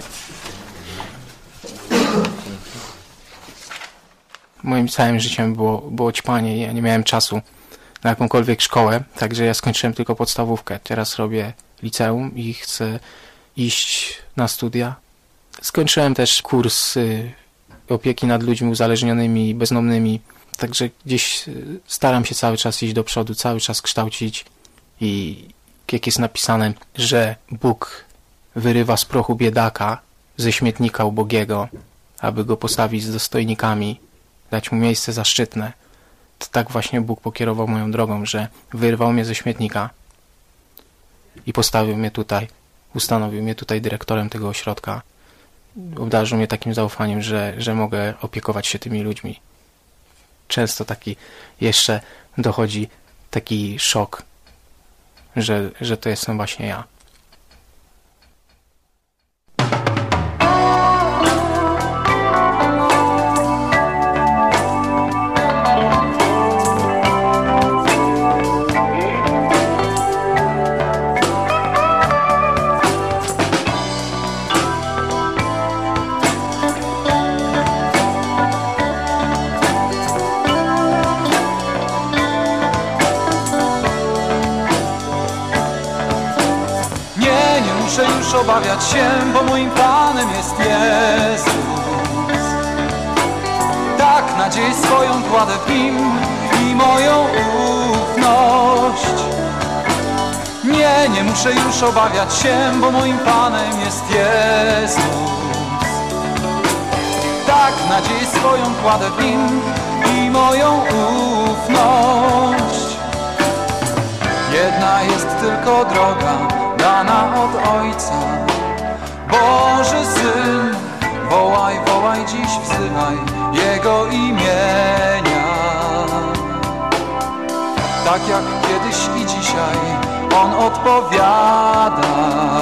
Speaker 13: Moim całym życiem było ćpanie i ja nie miałem czasu na jakąkolwiek szkołę, także ja skończyłem tylko podstawówkę. Teraz robię liceum i chcę iść na studia. Skończyłem też kurs opieki nad ludźmi uzależnionymi i bezdomnymi, także gdzieś staram się cały czas iść do przodu, cały czas kształcić i jak jest napisane, że Bóg wyrywa z prochu biedaka ze śmietnika ubogiego, aby go postawić z dostojnikami, dać mu miejsce zaszczytne. To tak właśnie Bóg pokierował moją drogą, że wyrwał mnie ze śmietnika i postawił mnie tutaj, ustanowił mnie tutaj dyrektorem tego ośrodka. Obdarzył mnie takim zaufaniem, że mogę opiekować się tymi ludźmi. Często taki jeszcze dochodzi taki szok, że to jestem właśnie ja.
Speaker 19: Obawiać się, bo moim Panem jest Jezus. Tak nadzieję swoją kładę w Nim i moją ufność. Nie muszę już obawiać się, bo moim Panem jest Jezus. Tak nadzieję swoją kładę w Nim i moją ufność. Jedna jest tylko droga dana od Ojca, Boży Syn, wołaj, wołaj, dziś wzywaj Jego imienia. Tak jak kiedyś i dzisiaj On odpowiada,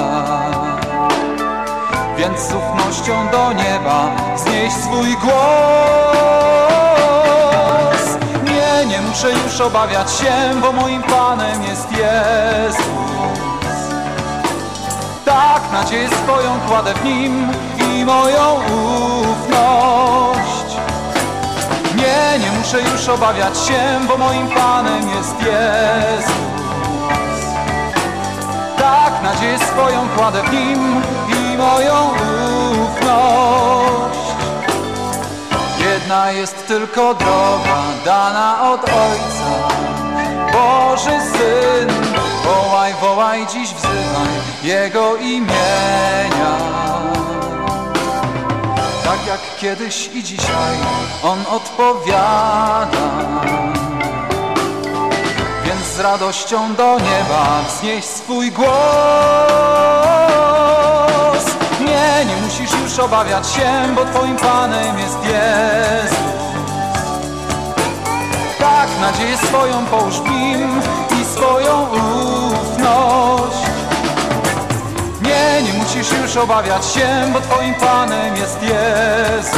Speaker 19: więc z ufnością do nieba znieś swój głos. Nie muszę już obawiać się, bo moim Panem jest Jezus. Tak nadzieję swoją kładę w Nim i moją ufność. Nie muszę już obawiać się, bo moim Panem jest Jezus. Tak nadzieję swoją kładę w Nim i moją ufność. Jedna jest tylko droga dana od Ojca, Boży Syn, wołaj, wołaj, dziś wzywaj Jego imienia. Tak jak kiedyś i dzisiaj On odpowiada, więc z radością do nieba wznieś swój głos. już obawiać się, bo Twoim Panem jest Jezus. Tak nadzieję swoją połóż w Nim i swoją ufność. Nie musisz już obawiać się, bo Twoim Panem jest Jezus.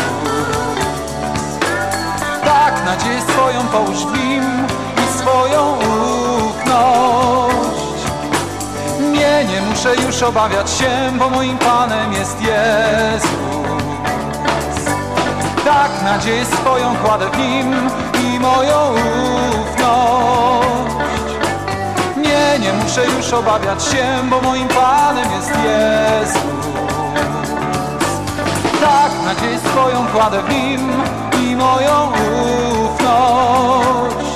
Speaker 19: Tak nadzieję swoją połóż w Nim i swoją ufność. Nie muszę już obawiać się, bo moim Panem jest Jezus. Tak nadzieję swoją kładę w Nim i moją ufność. Nie muszę już obawiać się, bo moim Panem jest Jezus. Tak nadzieję swoją kładę w Nim i moją ufność.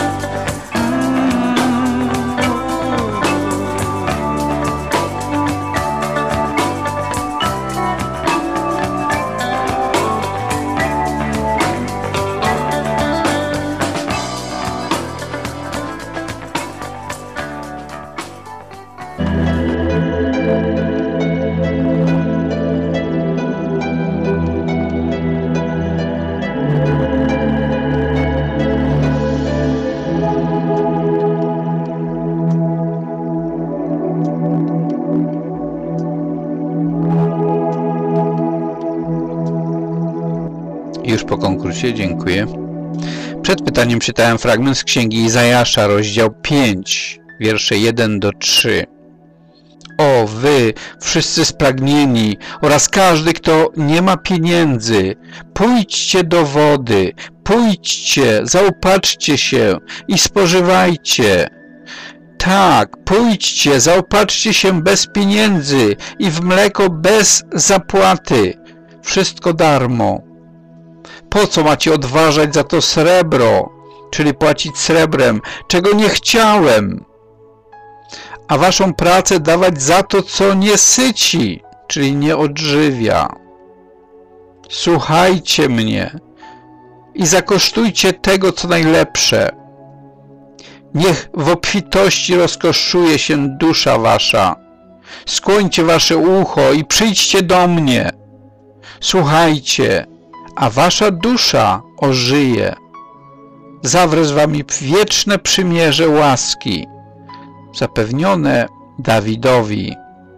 Speaker 3: Już po konkursie, dziękuję. Przed pytaniem czytałem fragment z Księgi Izajasza, rozdział 5, wiersze 1-3. O, wy, wszyscy spragnieni oraz każdy, kto nie ma pieniędzy, pójdźcie do wody, pójdźcie, zaopatrzcie się i spożywajcie. Tak, pójdźcie, zaopatrzcie się bez pieniędzy i w mleko bez zapłaty. Wszystko darmo. Po co macie odważać za to srebro, czyli płacić srebrem, czego nie chciałem, a waszą pracę dawać za to, co nie syci, czyli nie odżywia. Słuchajcie mnie i zakosztujcie tego, co najlepsze. Niech w obfitości rozkoszuje się dusza wasza. Skłońcie wasze ucho i przyjdźcie do mnie. Słuchajcie, a wasza dusza ożyje. Zawrę z wami wieczne przymierze łaski, zapewnione Dawidowi.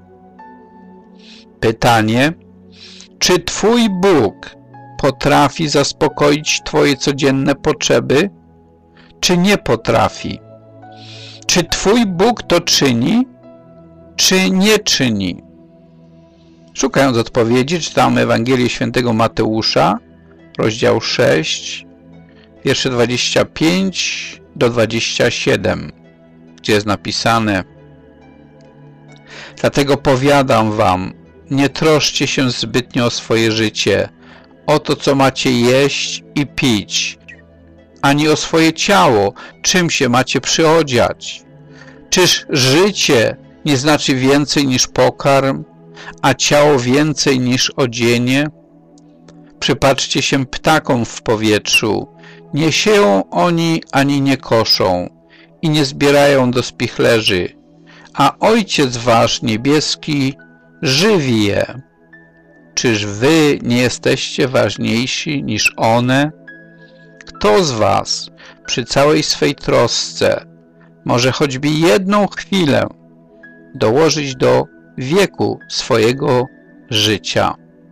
Speaker 3: Pytanie: czy Twój Bóg potrafi zaspokoić Twoje codzienne potrzeby, czy nie potrafi? Czy Twój Bóg to czyni, czy nie czyni? Szukając odpowiedzi, czytamy Ewangelię Świętego Mateusza, rozdział 6, wiersze 25-27, gdzie jest napisane: dlatego powiadam wam, nie troszcie się zbytnio o swoje życie, o to, co macie jeść i pić, ani o swoje ciało, czym się macie przyodziać. Czyż życie nie znaczy więcej niż pokarm, a ciało więcej niż odzienie? Przypatrzcie się ptakom w powietrzu. Nie sieją oni ani nie koszą i nie zbierają do spichlerzy, a Ojciec wasz niebieski żywi je. Czyż wy nie jesteście ważniejsi niż one? Kto z was przy całej swej trosce może choćby jedną chwilę dołożyć do wieku swojego życia?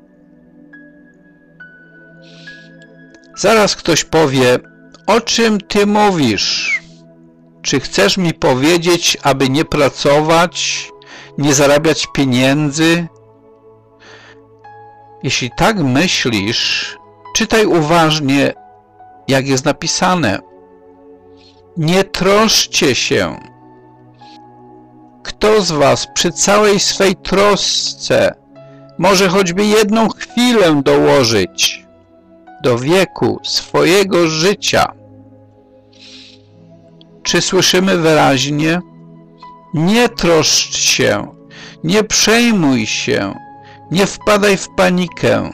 Speaker 3: Zaraz ktoś powie: o czym ty mówisz? Czy chcesz mi powiedzieć, aby nie pracować, nie zarabiać pieniędzy? Jeśli tak myślisz, czytaj uważnie, jak jest napisane. Nie troszcie się. Kto z was przy całej swej trosce może choćby jedną chwilę dołożyć do wieku swojego życia? Czy słyszymy wyraźnie? Nie troszcz się, nie przejmuj się, nie wpadaj w panikę.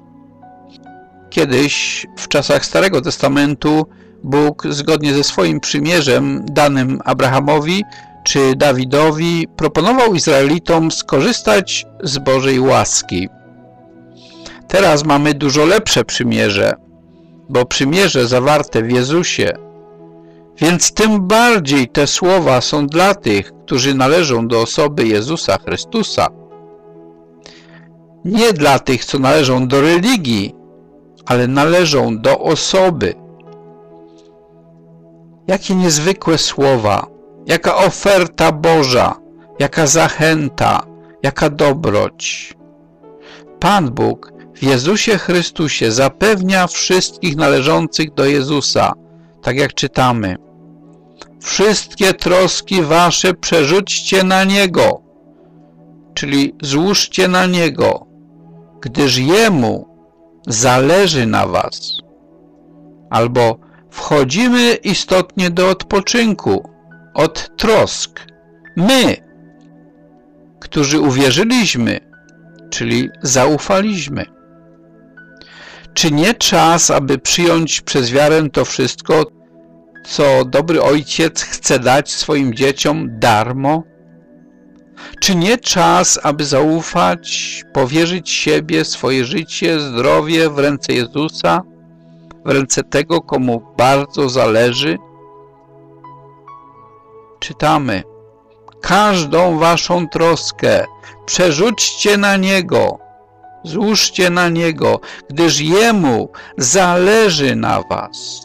Speaker 3: Kiedyś, w czasach Starego Testamentu, Bóg zgodnie ze swoim przymierzem danym Abrahamowi czy Dawidowi proponował Izraelitom skorzystać z Bożej łaski. Teraz mamy dużo lepsze przymierze, bo przymierze zawarte w Jezusie. Więc tym bardziej te słowa są dla tych, którzy należą do osoby Jezusa Chrystusa. Nie dla tych, co należą do religii, ale należą do osoby. Jakie niezwykłe słowa, jaka oferta Boża, jaka zachęta, jaka dobroć. Pan Bóg w Jezusie Chrystusie zapewnia wszystkich należących do Jezusa, tak jak czytamy. Wszystkie troski wasze przerzućcie na Niego, czyli złóżcie na Niego, gdyż Jemu zależy na was. Albo wchodzimy istotnie do odpoczynku, od trosk. My, którzy uwierzyliśmy, czyli zaufaliśmy. Czy nie czas, aby przyjąć przez wiarę to wszystko, co dobry ojciec chce dać swoim dzieciom darmo? Czy nie czas, aby zaufać, powierzyć siebie, swoje życie, zdrowie w ręce Jezusa, w ręce tego, komu bardzo zależy? Czytamy: każdą waszą troskę przerzućcie na Niego, złóżcie na Niego, gdyż Jemu zależy na was.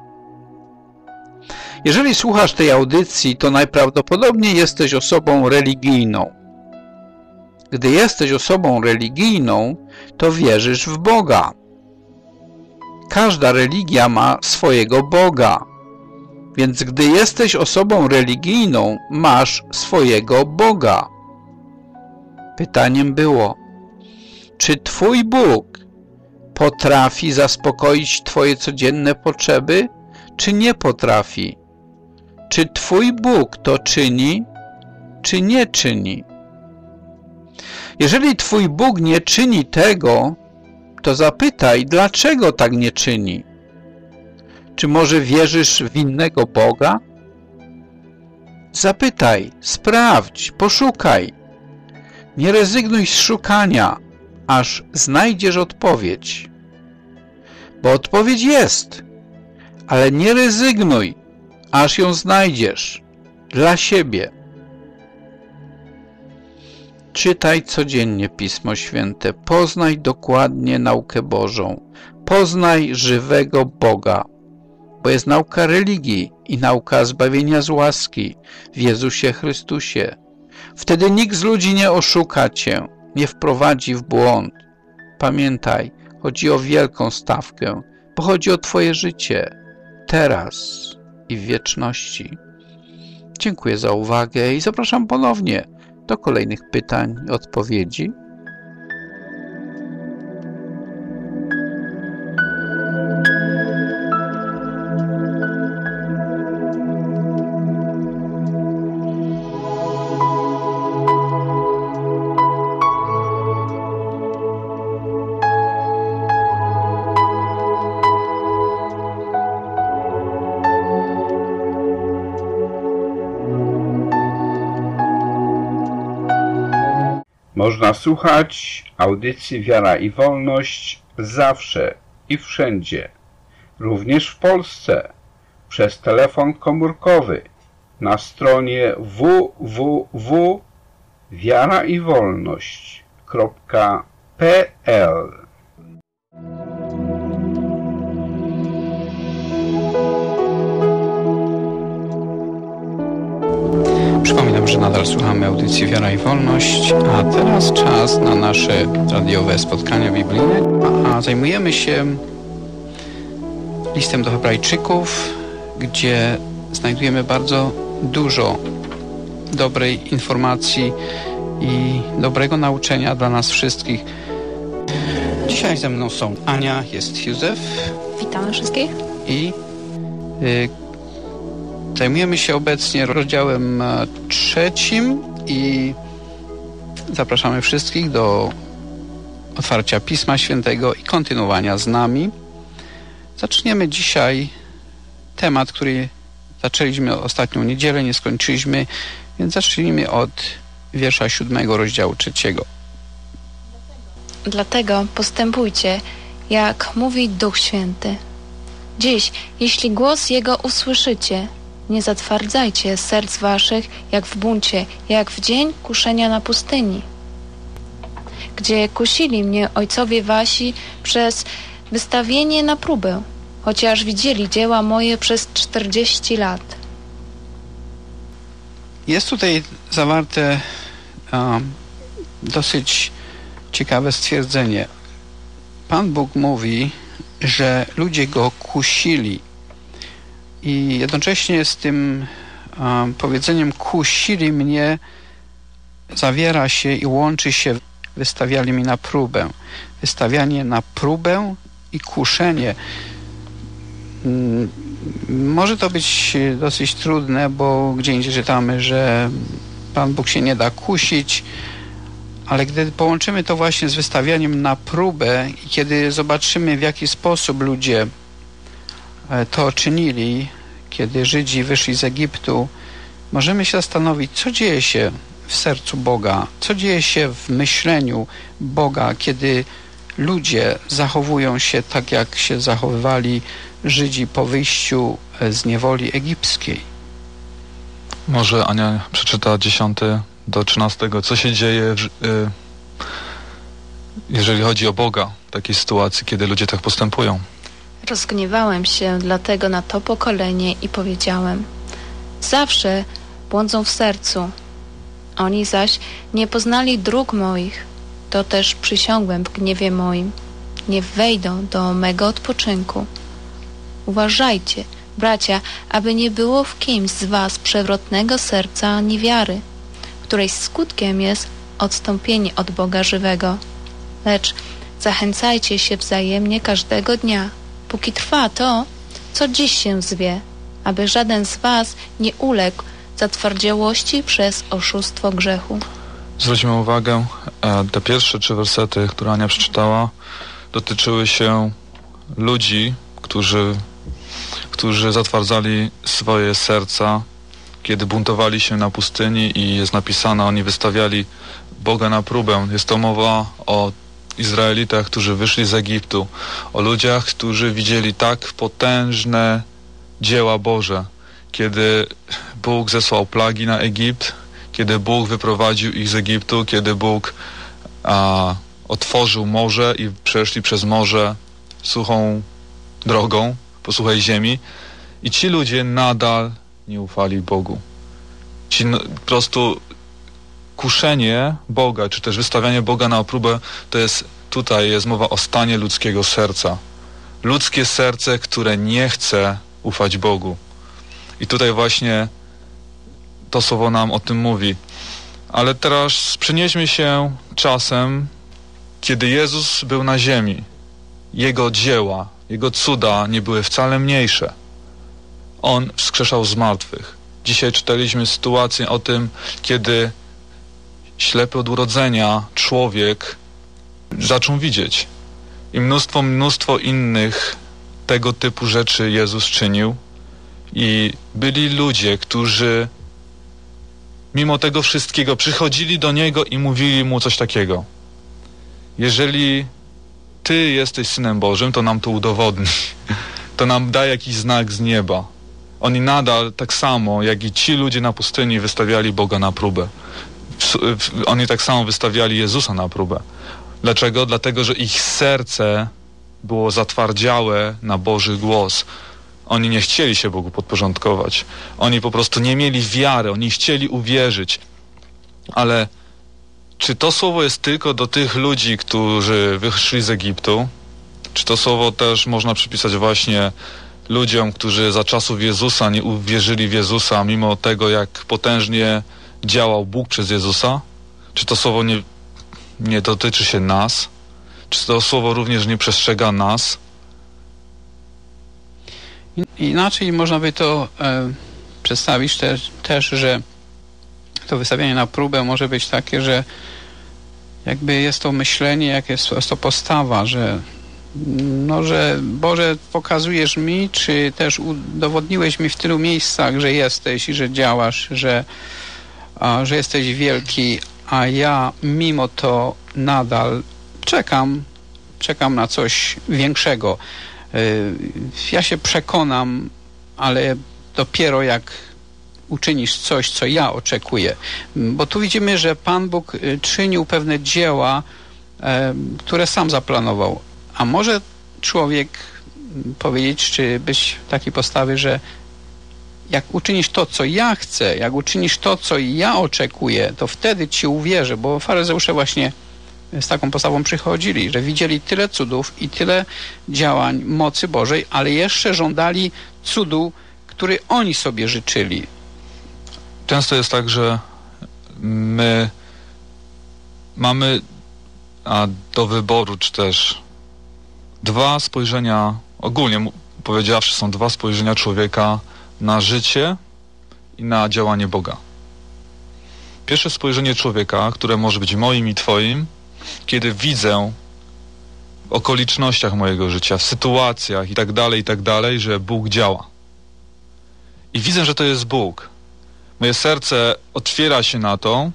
Speaker 3: Jeżeli słuchasz tej audycji, to najprawdopodobniej jesteś osobą religijną. Gdy jesteś osobą religijną, to wierzysz w Boga. Każda religia ma swojego Boga. Więc gdy jesteś osobą religijną, masz swojego Boga. Pytaniem było, czy Twój Bóg potrafi zaspokoić Twoje codzienne potrzeby, czy nie potrafi? Czy Twój Bóg to czyni, czy nie czyni? Jeżeli Twój Bóg nie czyni tego, to zapytaj, dlaczego tak nie czyni? Czy może wierzysz w innego Boga? Zapytaj, sprawdź, poszukaj. Nie rezygnuj z szukania, aż znajdziesz odpowiedź. Bo odpowiedź jest, ale nie rezygnuj, aż ją znajdziesz dla siebie. Czytaj codziennie Pismo Święte, poznaj dokładnie naukę Bożą, poznaj żywego Boga, bo jest nauka religii i nauka zbawienia z łaski w Jezusie Chrystusie. Wtedy nikt z ludzi nie oszuka cię, nie wprowadzi w błąd. Pamiętaj, chodzi o wielką stawkę, bo chodzi o twoje życie, teraz i w wieczności. Dziękuję za uwagę i zapraszam ponownie do kolejnych pytań i odpowiedzi.
Speaker 2: Można słuchać audycji Wiara i Wolność zawsze i wszędzie, również w Polsce, przez telefon komórkowy na stronie www.wiaraiwolność.pl.
Speaker 3: Przypominam, że nadal słuchamy audycji Wiara i Wolność, a teraz czas na nasze radiowe spotkania biblijne, a zajmujemy się listem do Hebrajczyków, gdzie znajdujemy bardzo dużo dobrej informacji i dobrego nauczenia dla nas wszystkich. Dzisiaj ze mną są Ania, jest Józef.
Speaker 9: Witamy wszystkich.
Speaker 3: I zajmujemy się obecnie rozdziałem 3 i zapraszamy wszystkich do otwarcia Pisma Świętego i kontynuowania z nami. Zaczniemy dzisiaj temat, który zaczęliśmy ostatnią niedzielę, nie skończyliśmy, więc zacznijmy od wiersza 7 rozdziału 3.
Speaker 20: Dlatego postępujcie, jak mówi Duch Święty. Dziś, jeśli głos Jego usłyszycie, nie zatwardzajcie serc waszych jak w buncie, jak w dzień kuszenia na pustyni, gdzie kusili mnie ojcowie wasi przez wystawienie na próbę, chociaż widzieli dzieła moje przez 40 lat.
Speaker 3: Jest tutaj zawarte dosyć ciekawe stwierdzenie. Pan Bóg mówi, że ludzie Go kusili i jednocześnie z tym powiedzeniem kusili mnie zawiera się i łączy się, wystawiali mi na próbę. Wystawianie na próbę i kuszenie. Może to być dosyć trudne, bo gdzie indziej czytamy, że Pan Bóg się nie da kusić, ale gdy połączymy to właśnie z wystawianiem na próbę i kiedy zobaczymy, w jaki sposób ludzie to czynili, kiedy Żydzi wyszli z Egiptu, możemy się zastanowić, co dzieje się w sercu Boga, co dzieje się w myśleniu Boga, kiedy ludzie zachowują się tak, jak się zachowywali Żydzi po wyjściu z niewoli egipskiej.
Speaker 21: Może Ania przeczyta 10 do 13, co się dzieje, jeżeli chodzi o Boga w takiej sytuacji, kiedy ludzie tak postępują.
Speaker 20: Rozgniewałem się dlatego na to pokolenie i powiedziałem: zawsze błądzą w sercu. Oni zaś nie poznali dróg moich. To też przysiągłem w gniewie moim. Nie wejdą do mego odpoczynku. Uważajcie, bracia, aby nie było w kimś z was przewrotnego serca ani wiary, której skutkiem jest odstąpienie od Boga żywego. Lecz zachęcajcie się wzajemnie każdego dnia, póki trwa to, co dziś się zwie, aby żaden z was nie uległ zatwardziałości przez oszustwo grzechu.
Speaker 21: Zwróćmy uwagę, te pierwsze 3 wersety, które Ania przeczytała, dotyczyły się ludzi, którzy zatwardzali swoje serca, kiedy buntowali się na pustyni i jest napisane, oni wystawiali Boga na próbę. Jest to mowa o Izraelitach, którzy wyszli z Egiptu, o ludziach, którzy widzieli tak potężne dzieła Boże, kiedy Bóg zesłał plagi na Egipt, kiedy Bóg wyprowadził ich z Egiptu, kiedy Bóg otworzył morze i przeszli przez morze suchą drogą, po suchej ziemi, i ci ludzie nadal nie ufali Bogu. Po prostu kuszenie Boga, czy też wystawianie Boga na próbę, to jest, tutaj jest mowa o stanie ludzkiego serca. Ludzkie serce, które nie chce ufać Bogu. I tutaj właśnie to słowo nam o tym mówi. Ale teraz przenieśmy się czasem, kiedy Jezus był na ziemi. Jego dzieła, Jego cuda nie były wcale mniejsze. On wskrzeszał z martwych. Dzisiaj czytaliśmy sytuację o tym, kiedy ślepy od urodzenia człowiek zaczął widzieć. I mnóstwo innych tego typu rzeczy Jezus czynił. I byli ludzie, którzy mimo tego wszystkiego przychodzili do Niego i mówili Mu coś takiego: jeżeli Ty jesteś Synem Bożym, to nam to udowodnij. To nam daj jakiś znak z nieba. Oni nadal, tak samo jak i ci ludzie na pustyni, wystawiali Boga na próbę. Oni tak samo wystawiali Jezusa na próbę. Dlaczego? Dlatego, że ich serce było zatwardziałe na Boży głos. Oni nie chcieli się Bogu podporządkować. Oni po prostu nie mieli wiary. Oni chcieli uwierzyć. Ale czy to słowo jest tylko do tych ludzi, którzy wyszli z Egiptu? Czy to słowo też można przypisać właśnie ludziom, którzy za czasów Jezusa nie uwierzyli w Jezusa, mimo tego, jak potężnie działał Bóg przez Jezusa? Czy to słowo nie dotyczy się nas? Czy to słowo również nie przestrzega nas?
Speaker 3: Inaczej można by to przedstawić też, że to wystawianie na próbę może być takie, że jakby jest to myślenie, jak jest to postawa, że Boże, pokazujesz mi, czy też udowodniłeś mi w tylu miejscach, że jesteś i że działasz, że jesteś wielki, a ja mimo to nadal czekam na coś większego. Ja się przekonam, ale dopiero jak uczynisz coś, co ja oczekuję. Bo tu widzimy, że Pan Bóg czynił pewne dzieła, które sam zaplanował. A może człowiek powiedzieć, czy być w takiej postawie, że jak uczynisz to, co ja chcę, jak uczynisz to, co ja oczekuję, to wtedy ci uwierzę, bo faryzeusze właśnie z taką postawą przychodzili, że widzieli tyle cudów i tyle działań mocy Bożej, ale jeszcze żądali cudu, który oni sobie życzyli.
Speaker 21: Często jest tak, że my mamy do wyboru, czy też dwa spojrzenia, ogólnie powiedziawszy, są dwa spojrzenia człowieka na życie i na działanie Boga. Pierwsze spojrzenie człowieka, które może być moim i twoim, kiedy widzę w okolicznościach mojego życia, w sytuacjach i tak dalej, że Bóg działa. I widzę, że to jest Bóg. Moje serce otwiera się na to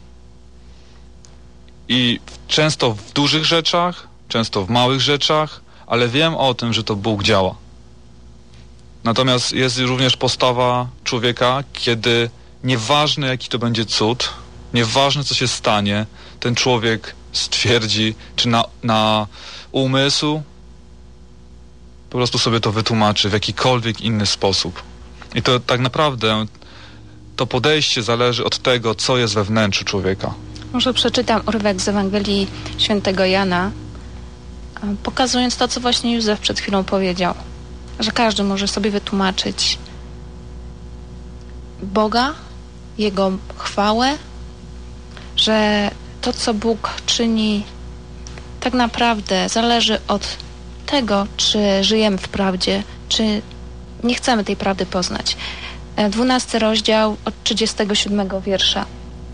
Speaker 21: i często w dużych rzeczach, często w małych rzeczach, ale wiem o tym, że to Bóg działa. Natomiast jest również postawa człowieka, kiedy nieważne jaki to będzie cud, nieważne co się stanie, ten człowiek stwierdzi, czy na umysł po prostu sobie to wytłumaczy w jakikolwiek inny sposób. I to tak naprawdę to podejście zależy od tego, co jest we wnętrzu człowieka.
Speaker 20: Może przeczytam urywek z Ewangelii Świętego Jana, pokazując to, co właśnie Józef przed chwilą powiedział, że każdy może sobie wytłumaczyć Boga, Jego chwałę, że to, co Bóg czyni, tak naprawdę zależy od tego, czy żyjemy w prawdzie, czy nie chcemy tej prawdy poznać. 12 rozdział od 37 wiersza.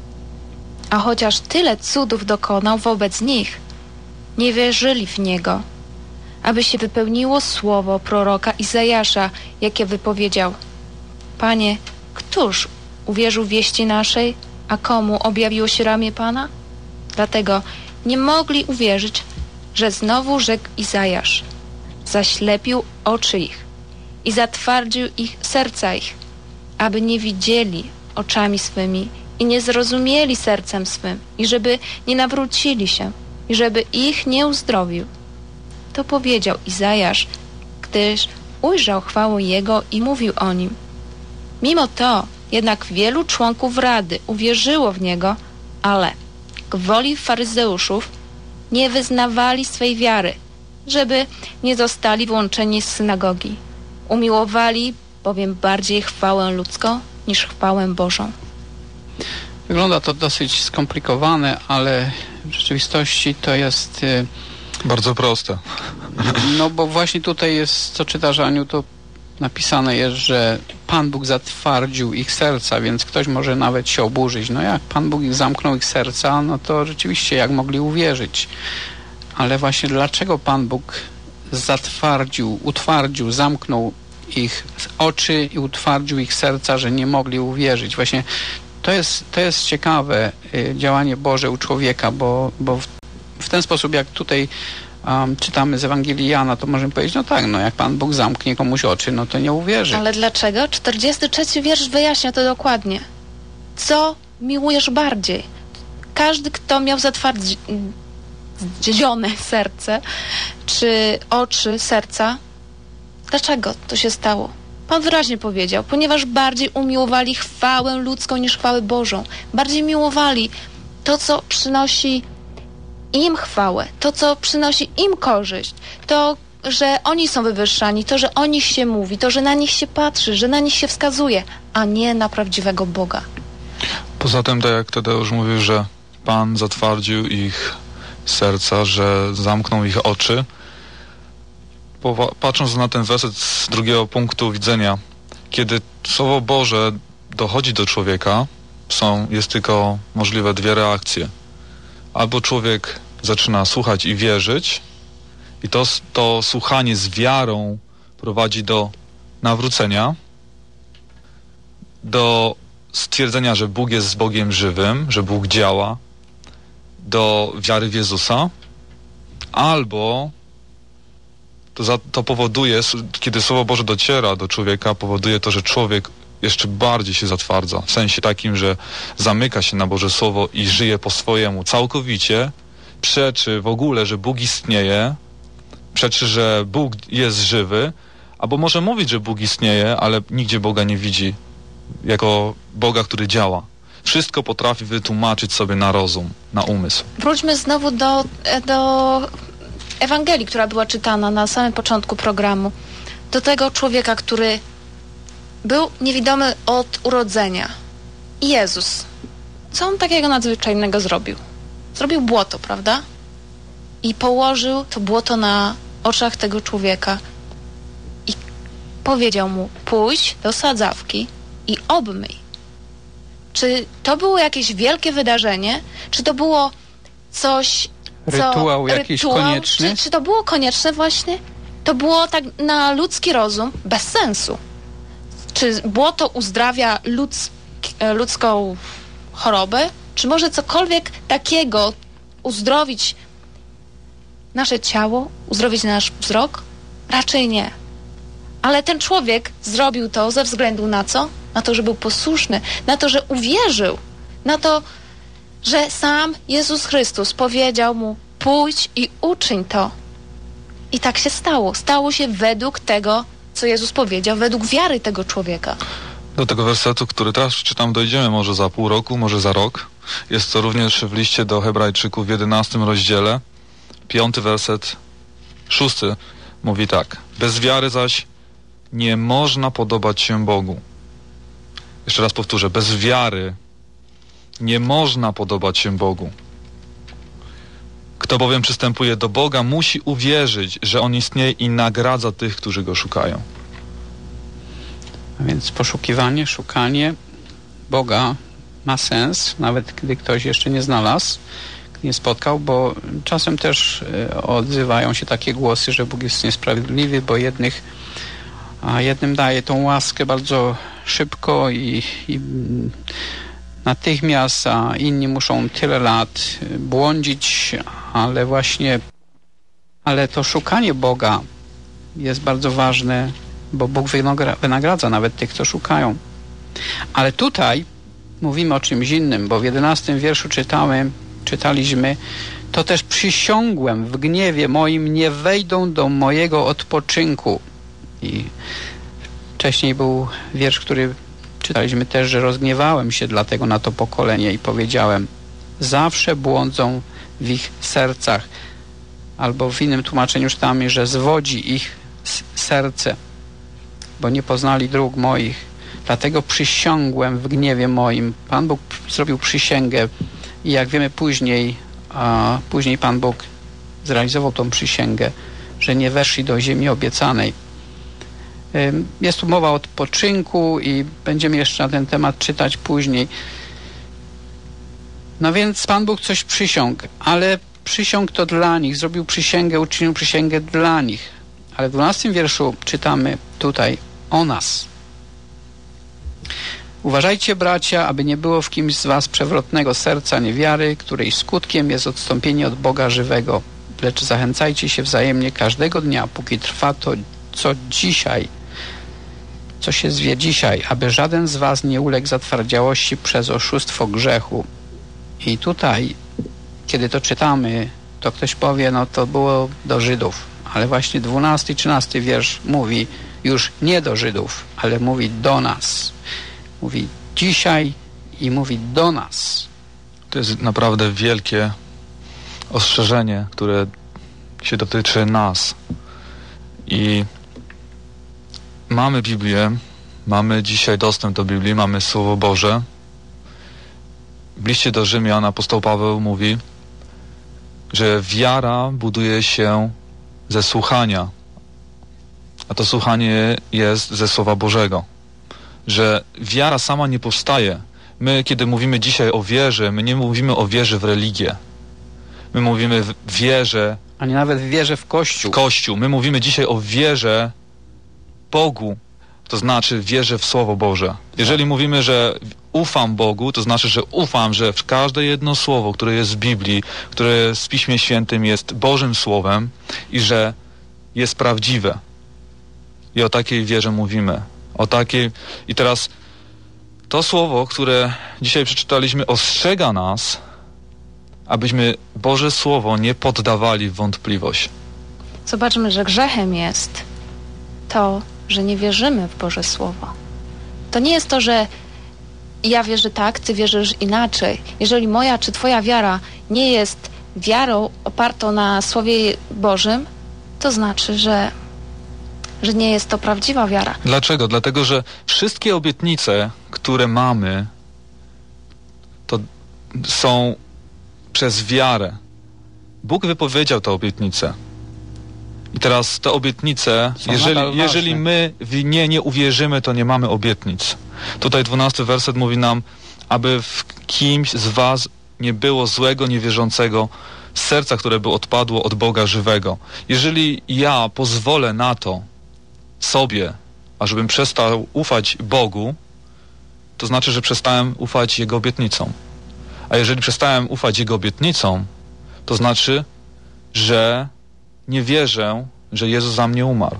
Speaker 20: A chociaż tyle cudów dokonał wobec nich, nie wierzyli w Niego, aby się wypełniło słowo proroka Izajasza, jakie wypowiedział: Panie, któż uwierzył wieści naszej, a komu objawiło się ramię Pana? Dlatego nie mogli uwierzyć, że znowu rzekł Izajasz: zaślepił oczy ich i zatwardził ich serca ich, aby nie widzieli oczami swymi i nie zrozumieli sercem swym, i żeby nie nawrócili się, i żeby ich nie uzdrowił. To powiedział Izajasz, gdyż ujrzał chwałę Jego i mówił o Nim. Mimo to jednak wielu członków Rady uwierzyło w Niego, ale gwoli faryzeuszów nie wyznawali swej wiary, żeby nie zostali włączeni z synagogi. Umiłowali bowiem bardziej chwałę ludzką niż chwałę Bożą.
Speaker 3: Wygląda to dosyć skomplikowane, ale w rzeczywistości to jest
Speaker 21: bardzo proste.
Speaker 3: No bo właśnie tutaj jest, co czytasz, Aniu, to napisane jest, że Pan Bóg zatwardził ich serca, więc ktoś może nawet się oburzyć. No jak Pan Bóg zamknął ich serca, no to rzeczywiście jak mogli uwierzyć. Ale właśnie dlaczego Pan Bóg utwardził, zamknął ich oczy i utwardził ich serca, że nie mogli uwierzyć. Właśnie to jest ciekawe działanie Boże u człowieka, bo w ten sposób, jak tutaj czytamy z Ewangelii Jana, to możemy powiedzieć, no tak, no jak Pan Bóg zamknie komuś oczy, no to nie uwierzy. Ale
Speaker 20: dlaczego? 43 wiersz wyjaśnia to dokładnie. Co miłujesz bardziej? Każdy, kto miał zatwardzione serce, czy oczy serca, dlaczego to się stało? Pan wyraźnie powiedział, ponieważ bardziej umiłowali chwałę ludzką niż chwałę Bożą. Bardziej miłowali to, co przynosi im chwałę, to, co przynosi im korzyść, to, że oni są wywyższani, to, że o nich się mówi, to, że na nich się patrzy, że na nich się wskazuje, a nie na prawdziwego Boga.
Speaker 21: Poza tym, tak jak Tadeusz mówił, że Pan zatwardził ich serca, że zamknął ich oczy. Patrząc na ten werset z drugiego punktu widzenia, kiedy Słowo Boże dochodzi do człowieka, jest tylko możliwe dwie reakcje. Albo człowiek zaczyna słuchać i wierzyć, i to słuchanie z wiarą prowadzi do nawrócenia, do stwierdzenia, że Bóg jest Bogiem żywym, że Bóg działa, do wiary w Jezusa, albo to powoduje, kiedy Słowo Boże dociera do człowieka, powoduje to, że człowiek jeszcze bardziej się zatwardza. W sensie takim, że zamyka się na Boże Słowo i żyje po swojemu całkowicie, przeczy w ogóle, że Bóg istnieje, przeczy, że Bóg jest żywy, albo może mówić, że Bóg istnieje, ale nigdzie Boga nie widzi jako Boga, który działa. Wszystko potrafi wytłumaczyć sobie na rozum, na umysł.
Speaker 20: Wróćmy znowu do Ewangelii, która była czytana na samym początku programu. Do tego człowieka, który był niewidomy od urodzenia. I Jezus. Co on takiego nadzwyczajnego zrobił? Zrobił błoto, prawda? I położył to błoto na oczach tego człowieka. I powiedział mu, pójdź do sadzawki i obmyj. Czy to było jakieś wielkie wydarzenie? Czy to było coś...
Speaker 3: Rytuał jakiś konieczny?
Speaker 20: Czy to było konieczne właśnie? To było tak na ludzki rozum bez sensu. Czy błoto uzdrawia ludzką chorobę? Czy może cokolwiek takiego uzdrowić nasze ciało? Uzdrowić nasz wzrok? Raczej nie. Ale ten człowiek zrobił to ze względu na co? Na to, że był posłuszny, na to, że uwierzył, na to, że sam Jezus Chrystus powiedział mu, pójdź i uczyń to. I tak się stało. Stało się według tego, co Jezus powiedział, według wiary tego człowieka.
Speaker 21: Do tego wersetu, który teraz czytam, dojdziemy może za pół roku, może za rok. Jest to również w liście do Hebrajczyków w 11 rozdziale, 5 werset, 6 mówi tak. Bez wiary zaś nie można podobać się Bogu. Jeszcze raz powtórzę, bez wiary nie można podobać się Bogu. Kto bowiem przystępuje do Boga, musi uwierzyć, że On istnieje i nagradza tych, którzy Go szukają.
Speaker 3: A więc poszukiwanie, szukanie Boga ma sens, nawet gdy ktoś jeszcze nie znalazł, nie spotkał, bo czasem też odzywają się takie głosy, że Bóg jest niesprawiedliwy, bo jednym daje tą łaskę bardzo szybko i natychmiast, a inni muszą tyle lat błądzić, ale to szukanie Boga jest bardzo ważne, bo Bóg wynagradza nawet tych, co szukają. Ale tutaj mówimy o czymś innym, bo w 11 wierszu czytaliśmy, to też przysiągłem w gniewie moim, nie wejdą do mojego odpoczynku. I wcześniej był wiersz, który czytaliśmy też, że rozgniewałem się dlatego na to pokolenie i powiedziałem, zawsze błądzą w ich sercach. Albo w innym tłumaczeniu czytamy, że zwodzi ich serce, bo nie poznali dróg moich. Dlatego przysiągłem w gniewie moim. Pan Bóg zrobił przysięgę i jak wiemy później Pan Bóg zrealizował tą przysięgę, że nie weszli do ziemi obiecanej. Jest tu mowa o odpoczynku i będziemy jeszcze na ten temat czytać później. No więc Pan Bóg coś przysiągł, ale przysiągł to dla nich, zrobił przysięgę, uczynił przysięgę dla nich. Ale w 12 wierszu czytamy tutaj o nas. Uważajcie, bracia, aby nie było w kimś z was przewrotnego serca niewiary, której skutkiem jest odstąpienie od Boga żywego. Lecz zachęcajcie się wzajemnie każdego dnia, póki trwa to, co się zwie dzisiaj, aby żaden z was nie uległ zatwardziałości przez oszustwo grzechu. I tutaj, kiedy to czytamy, to ktoś powie, no to było do Żydów. Ale właśnie 12 i 13 wiersz mówi już nie do Żydów, ale mówi do nas. Mówi dzisiaj i mówi do nas.
Speaker 21: To jest naprawdę wielkie ostrzeżenie, które się dotyczy nas. I mamy Biblię, mamy dzisiaj dostęp do Biblii, mamy Słowo Boże. W liście do Rzymian apostoł Paweł mówi, że wiara buduje się ze słuchania, a to słuchanie jest ze Słowa Bożego. Że wiara sama nie powstaje. My, kiedy mówimy dzisiaj o wierze, my nie mówimy o wierze w religię. My mówimy w wierze...
Speaker 3: Ani nawet w wierze w Kościół.
Speaker 21: W Kościół. My mówimy dzisiaj o wierze Bogu, to znaczy wierze w Słowo Boże. Jeżeli mówimy, że ufam Bogu, to znaczy, że ufam, że w każde jedno słowo, które jest w Biblii, które jest w Piśmie Świętym, jest Bożym Słowem i że jest prawdziwe. I o takiej wierze mówimy. I teraz to słowo, które dzisiaj przeczytaliśmy, ostrzega nas, abyśmy Boże Słowo nie poddawali w wątpliwość.
Speaker 20: Zobaczmy, że grzechem jest to, że nie wierzymy w Boże Słowo. To nie jest to, że ja wierzę tak, ty wierzysz inaczej. Jeżeli moja czy twoja wiara nie jest wiarą opartą na Słowie Bożym, to znaczy, że nie jest to prawdziwa wiara.
Speaker 21: Dlaczego? Dlatego, że wszystkie obietnice, które mamy, to są przez wiarę. Bóg wypowiedział te obietnice. I teraz te obietnice, jeżeli my w nie uwierzymy, to nie mamy obietnic. Tutaj 12 werset mówi nam, aby w kimś z was nie było złego, niewierzącego serca, które by odpadło od Boga żywego. Jeżeli ja pozwolę na to sobie, ażebym przestał ufać Bogu, to znaczy, że przestałem ufać Jego obietnicom. A jeżeli przestałem ufać Jego obietnicom, to znaczy, że nie wierzę, że Jezus za mnie umarł.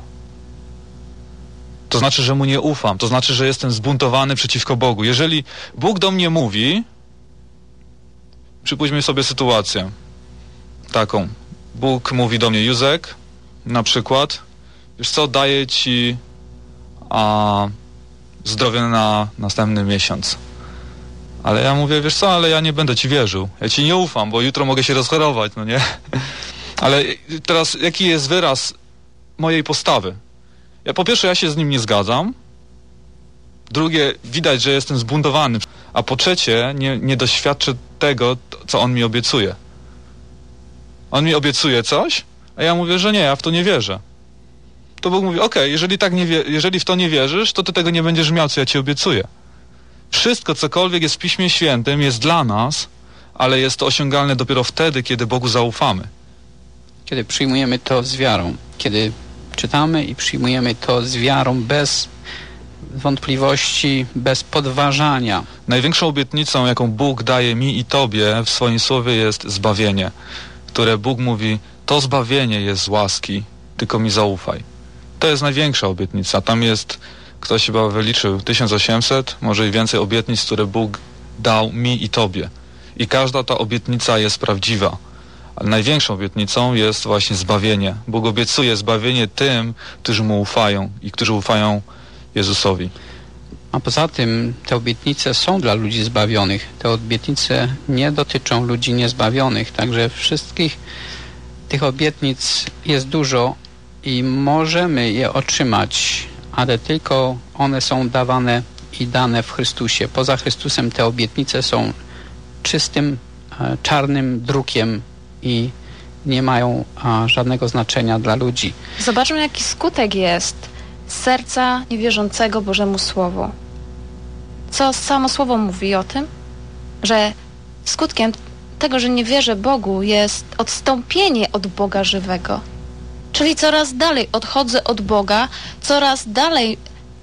Speaker 21: To znaczy, że Mu nie ufam. To znaczy, że jestem zbuntowany przeciwko Bogu. Jeżeli Bóg do mnie mówi, przypuśćmy sobie sytuację taką. Bóg mówi do mnie: Józek, na przykład, wiesz co, daję ci zdrowie na następny miesiąc. Ale ja mówię: wiesz co, ale ja nie będę ci wierzył. Ja ci nie ufam, bo jutro mogę się rozchorować, no nie? Ale teraz jaki jest wyraz mojej postawy? Po pierwsze, ja się z nim nie zgadzam. Drugie, widać, że jestem zbuntowany. A po trzecie, nie doświadczę tego, co on mi obiecuje. On mi obiecuje coś, a ja mówię, że nie, ja w to nie wierzę. To Bóg mówi: okej, jeżeli w to nie wierzysz, to ty tego nie będziesz miał, co ja ci obiecuję. Wszystko, cokolwiek jest w Piśmie Świętym, jest dla nas, ale jest to osiągalne dopiero wtedy, kiedy Bogu zaufamy.
Speaker 3: Kiedy przyjmujemy to z wiarą. Kiedy czytamy i przyjmujemy to z wiarą, bez wątpliwości, bez podważania.
Speaker 21: Największą obietnicą, jaką Bóg daje mi i tobie w swoim słowie, jest zbawienie, które Bóg mówi: to zbawienie jest z łaski, tylko mi zaufaj. To jest największa obietnica. Tam jest, ktoś chyba wyliczył, 1800, może i więcej obietnic, które Bóg dał mi i tobie. I każda ta obietnica jest prawdziwa. Ale największą obietnicą jest właśnie zbawienie. Bóg obiecuje zbawienie tym, którzy Mu ufają i którzy ufają Jezusowi.
Speaker 3: A poza tym te obietnice są dla ludzi zbawionych. Te obietnice nie dotyczą ludzi niezbawionych. Także wszystkich tych obietnic jest dużo i możemy je otrzymać, ale tylko one są dawane i dane w Chrystusie. Poza Chrystusem te obietnice są czystym, czarnym drukiem i nie mają żadnego znaczenia dla ludzi.
Speaker 20: Zobaczmy, jaki skutek jest serca niewierzącego Bożemu Słowu. Co samo Słowo mówi o tym? Że skutkiem tego, że nie wierzę Bogu, jest odstąpienie od Boga żywego. Czyli coraz dalej odchodzę od Boga, coraz dalej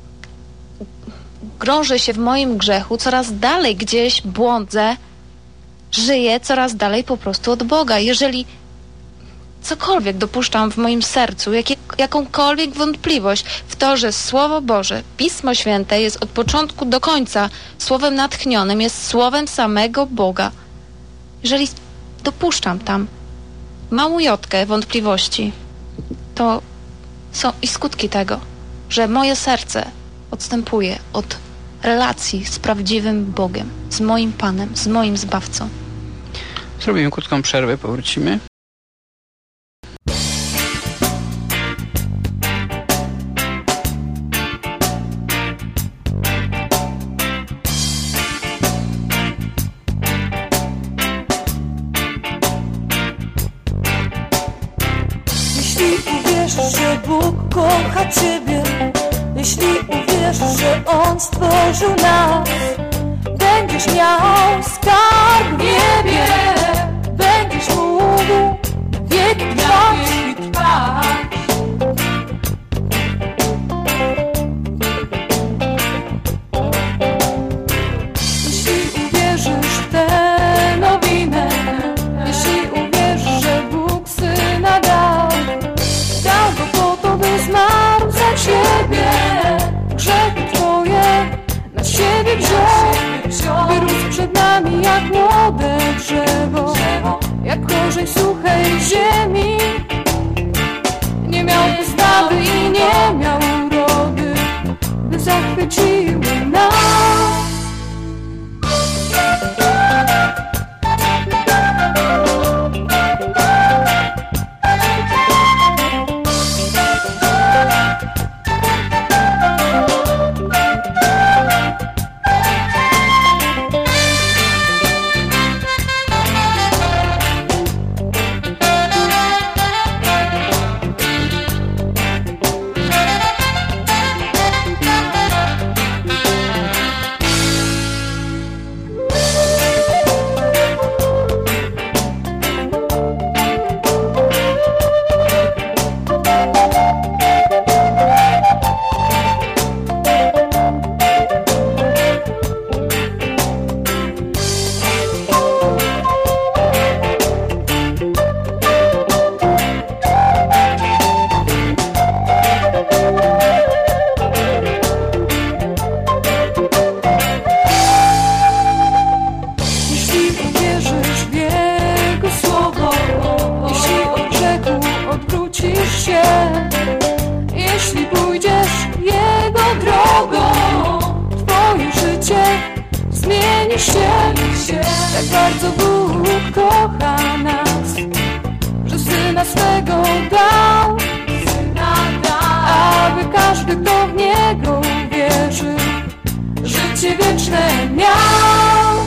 Speaker 20: grążę się w moim grzechu, coraz dalej gdzieś błądzę, żyję coraz dalej po prostu od Boga. Jeżeli cokolwiek dopuszczam w moim sercu, jakąkolwiek wątpliwość w to, że Słowo Boże, Pismo Święte jest od początku do końca słowem natchnionym, jest słowem samego Boga. Jeżeli dopuszczam tam małą jotkę wątpliwości, to są i skutki tego, że moje serce odstępuje od relacji z prawdziwym Bogiem, z moim Panem, z moim Zbawcą.
Speaker 3: Zrobimy krótką przerwę, powrócimy.
Speaker 1: Jeśli uwierzysz, że Bóg kocha Ciebie, jeśli uwierzysz, że On stworzył nas, będziesz miał skarb w niebie, będziesz mógł wieki trwać. siebie wziął, by rósł przed nami jak młode drzewo, jak korzeń suchej ziemi. Nie miał postawy i nie miał urody, by zachwyciły nas. Jeśli pójdziesz Jego drogą, twoje życie zmieni się. Tak bardzo Bóg kocha nas, że Syna swego dał, aby każdy, kto w Niego uwierzy, życie wieczne miał.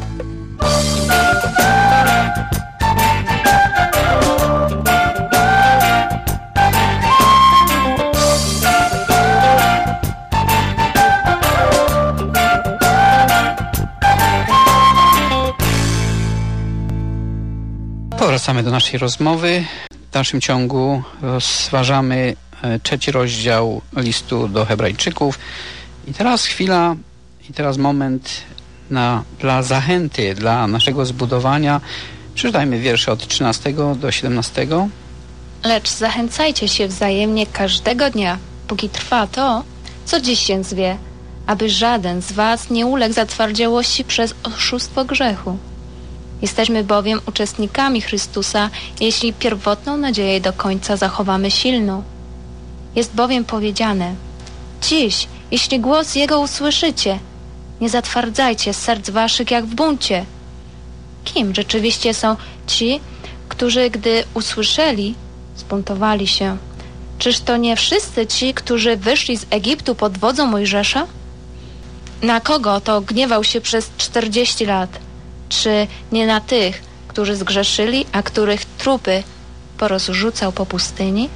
Speaker 3: Powracamy do naszej rozmowy. W dalszym ciągu rozważamy 3 rozdział listu do Hebrajczyków. I teraz chwila, i teraz moment dla zachęty, dla naszego zbudowania. Przeczytajmy wiersze od 13 do 17.
Speaker 20: Lecz zachęcajcie się wzajemnie każdego dnia, póki trwa to, co dziś się zwie, aby żaden z was nie uległ zatwardziałości przez oszustwo grzechu. Jesteśmy bowiem uczestnikami Chrystusa, jeśli pierwotną nadzieję do końca zachowamy silną. Jest bowiem powiedziane: dziś, jeśli głos Jego usłyszycie, nie zatwardzajcie serc waszych jak w buncie. Kim rzeczywiście są ci, którzy gdy usłyszeli, zbuntowali się? Czyż to nie wszyscy ci, którzy wyszli z Egiptu pod wodzą Mojżesza? Na kogo to gniewał się przez 40 lat? Czy nie na tych, którzy zgrzeszyli, a których trupy porozrzucał po pustyni?